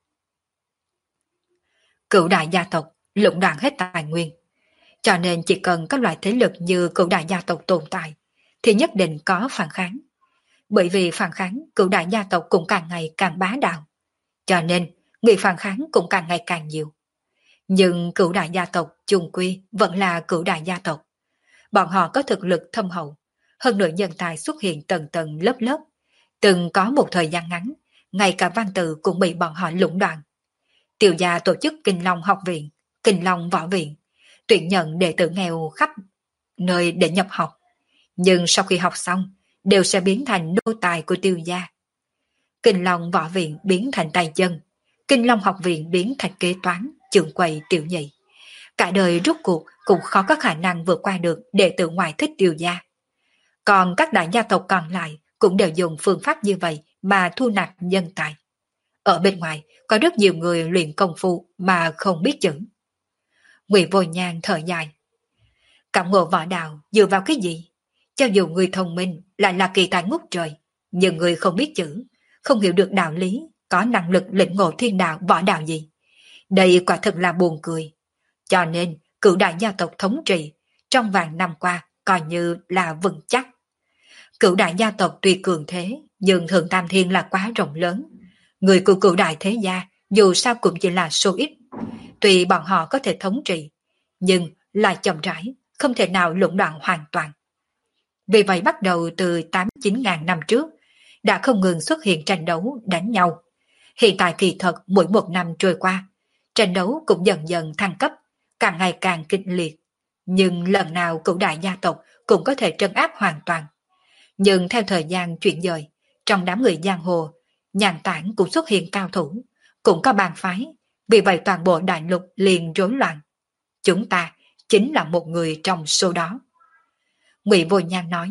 Cửu đại gia tộc lũng đoạn hết tài nguyên, cho nên chỉ cần có loại thế lực như cửu đại gia tộc tồn tại, thì nhất định có phản kháng. Bởi vì phản kháng, cửu đại gia tộc cũng càng ngày càng bá đạo, cho nên người phản kháng cũng càng ngày càng nhiều. Nhưng cửu đại gia tộc chung quy vẫn là cửu đại gia tộc. Bọn họ có thực lực thâm hậu, hơn nữa nhân tài xuất hiện tầng tầng lớp lớp. Từng có một thời gian ngắn, ngay cả văn tự cũng bị bọn họ lũng đoạn. Tiểu gia tổ chức Kinh Long học viện, Kinh Long võ viện, tuyển nhận đệ tử nghèo khắp nơi để nhập học. Nhưng sau khi học xong, đều sẽ biến thành nô tài của tiêu gia. Kinh Long võ viện biến thành tay chân, Kinh Long học viện biến thành kế toán, trưởng quầy tiểu nhị. Cả đời rút cuộc cũng khó có khả năng vượt qua được đệ tử ngoại thích tiêu gia. Còn các đại gia tộc còn lại cũng đều dùng phương pháp như vậy mà thu nạp nhân tài. Ở bên ngoài có rất nhiều người luyện công phu mà không biết chữ. Ngụy Vô Nhàn thở dài. Cảm ngộ võ đạo dựa vào cái gì? Cho dù người thông minh lại là kỳ tài ngút trời, nhưng người không biết chữ, không hiểu được đạo lý, có năng lực lĩnh ngộ thiên đạo võ đạo gì. Đây quả thật là buồn cười. Cho nên cửu đại gia tộc thống trị trong vài năm qua coi như là vững chắc. Cửu đại gia tộc tuy cường thế, nhưng Thượng Tam Thiên là quá rộng lớn. Người của cửu đại thế gia dù sao cũng chỉ là số ít. Tuy bọn họ có thể thống trị, nhưng lại chậm rãi, không thể nào lũng đoạn hoàn toàn. Vì vậy bắt đầu từ tám chín ngàn năm trước, đã không ngừng xuất hiện tranh đấu đánh nhau. Hiện tại kỳ thật mỗi một năm trôi qua, tranh đấu cũng dần dần thăng cấp, càng ngày càng kịch liệt. Nhưng lần nào cửu đại gia tộc cũng có thể trấn áp hoàn toàn. Nhưng theo thời gian chuyển dời, trong đám người giang hồ, nhàn tản cũng xuất hiện cao thủ, cũng có bang phái, vì vậy toàn bộ đại lục liền rối loạn. Chúng ta chính là một người trong số đó. Ngụy Vô Nhan nói,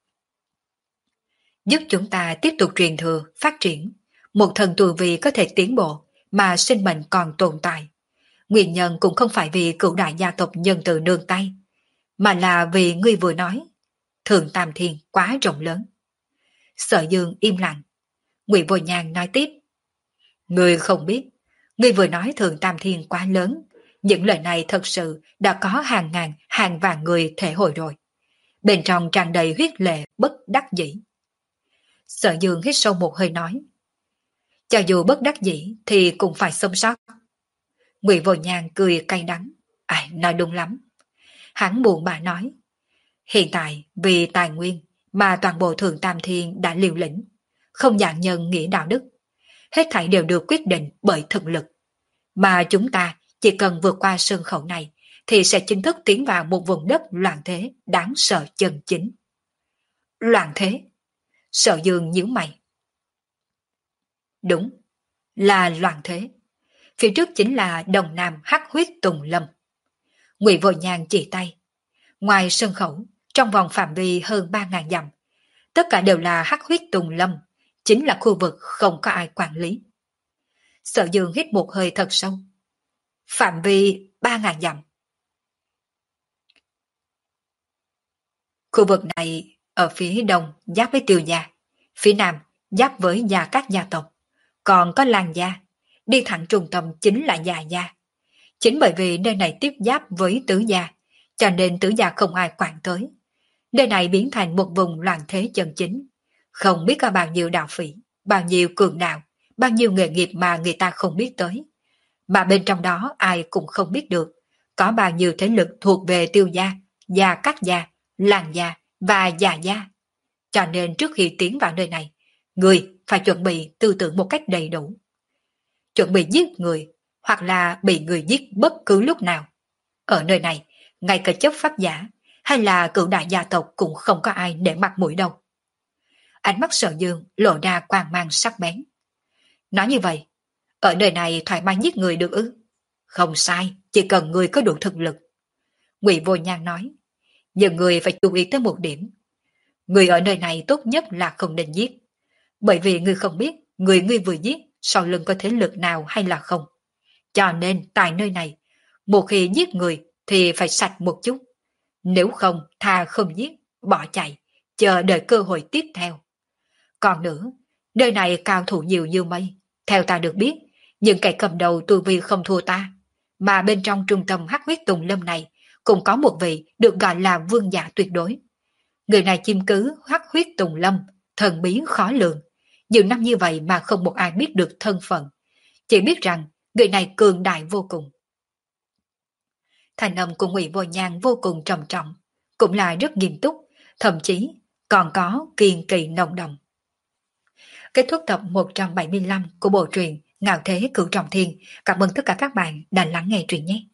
giúp chúng ta tiếp tục truyền thừa, phát triển. Một thần tu vi có thể tiến bộ, mà sinh mệnh còn tồn tại. Nguyên nhân cũng không phải vì cửu đại gia tộc nhân từ nương tay, mà là vì ngươi vừa nói, Thượng Tam Thiên quá rộng lớn. Sở Dương im lặng. Ngụy Vô Nhan nói tiếp, ngươi không biết, ngươi vừa nói Thượng Tam Thiên quá lớn, những lời này thật sự đã có hàng ngàn, hàng vạn người thể hội rồi. Bên trong tràn đầy huyết lệ bất đắc dĩ. Sở Dương hít sâu một hơi nói, cho dù bất đắc dĩ thì cũng phải sống sót. Ngụy Vô Nhan cười cay đắng, ai nói đúng lắm. Hắn buồn bã nói, hiện tại vì tài nguyên mà toàn bộ Thượng Tam Thiên đã liều lĩnh, không dạng nhân nghĩa đạo đức, hết thảy đều được quyết định bởi thực lực. Mà chúng ta chỉ cần vượt qua sơn khẩu này thì sẽ chính thức tiến vào một vùng đất loạn thế đáng sợ chân chính. Loạn thế? Sở Dương nhíu mày. Đúng, là loạn thế. Phía trước chính là Đồng Nam hắc huyết Tùng Lâm. Ngụy Vô Nhan chỉ tay. Ngoài sân khẩu, trong vòng phạm vi hơn ba ngàn dặm, tất cả đều là hắc huyết Tùng Lâm, chính là khu vực không có ai quản lý. Sở Dương hít một hơi thật sâu. Phạm vi ba ngàn dặm. Khu vực này ở phía đông giáp với Tiêu gia, phía nam giáp với Gia Các gia tộc, còn có Lan gia, đi thẳng trung tâm chính là Gia gia. Chính bởi vì nơi này tiếp giáp với Tứ gia, cho nên Tứ gia không ai quản tới. Nơi này biến thành một vùng loạn thế chân chính. Không biết có bao nhiêu đạo phỉ, bao nhiêu cường đạo, bao nhiêu nghề nghiệp mà người ta không biết tới. Mà bên trong đó ai cũng không biết được, có bao nhiêu thế lực thuộc về Tiêu gia, Gia Các gia, Lan gia và Gia gia. Cho nên trước khi tiến vào nơi này, người phải chuẩn bị tư tưởng một cách đầy đủ. Chuẩn bị giết người, hoặc là bị người giết bất cứ lúc nào. Ở nơi này, ngay cả chấp pháp giả hay là cửu đại gia tộc cũng không có ai để mặt mũi đâu. Ánh mắt Sở Dương lộ ra quang mang sắc bén. Nói như vậy, ở nơi này thoải mái giết người được ư? Không sai, chỉ cần người có đủ thực lực. Ngụy Vô Nhan nói, nhưng người phải chú ý tới một điểm. người ở nơi này tốt nhất là không nên giết. Bởi vì ngươi không biết người ngươi vừa giết sau lưng có thế lực nào hay là không. Cho nên tại nơi này, một khi giết người thì phải sạch một chút. Nếu không thà không giết, bỏ chạy, chờ đợi cơ hội tiếp theo. Còn nữa, nơi này cao thủ nhiều như mây. Theo ta được biết, những kẻ cầm đầu tu vi không thua ta. Mà bên trong trung tâm hắc huyết tùng lâm này cũng có một vị được gọi là vương giả tuyệt đối. Người này chiếm cứ hắc huyết tùng lâm, thần bí khó lường. Nhiều năm như vậy mà không một ai biết được thân phận. Chỉ biết rằng người này cường đại vô cùng. Thành âm của Ngụy Vô Nhan vô cùng trầm trọng, cũng là rất nghiêm túc, thậm chí còn có kiên kỳ nồng đậm. Kết thúc tập một trăm bảy mươi lăm của bộ truyện Ngạo Thế Cửu Trọng Thiên. Cảm ơn tất cả các bạn đã lắng nghe truyện nhé.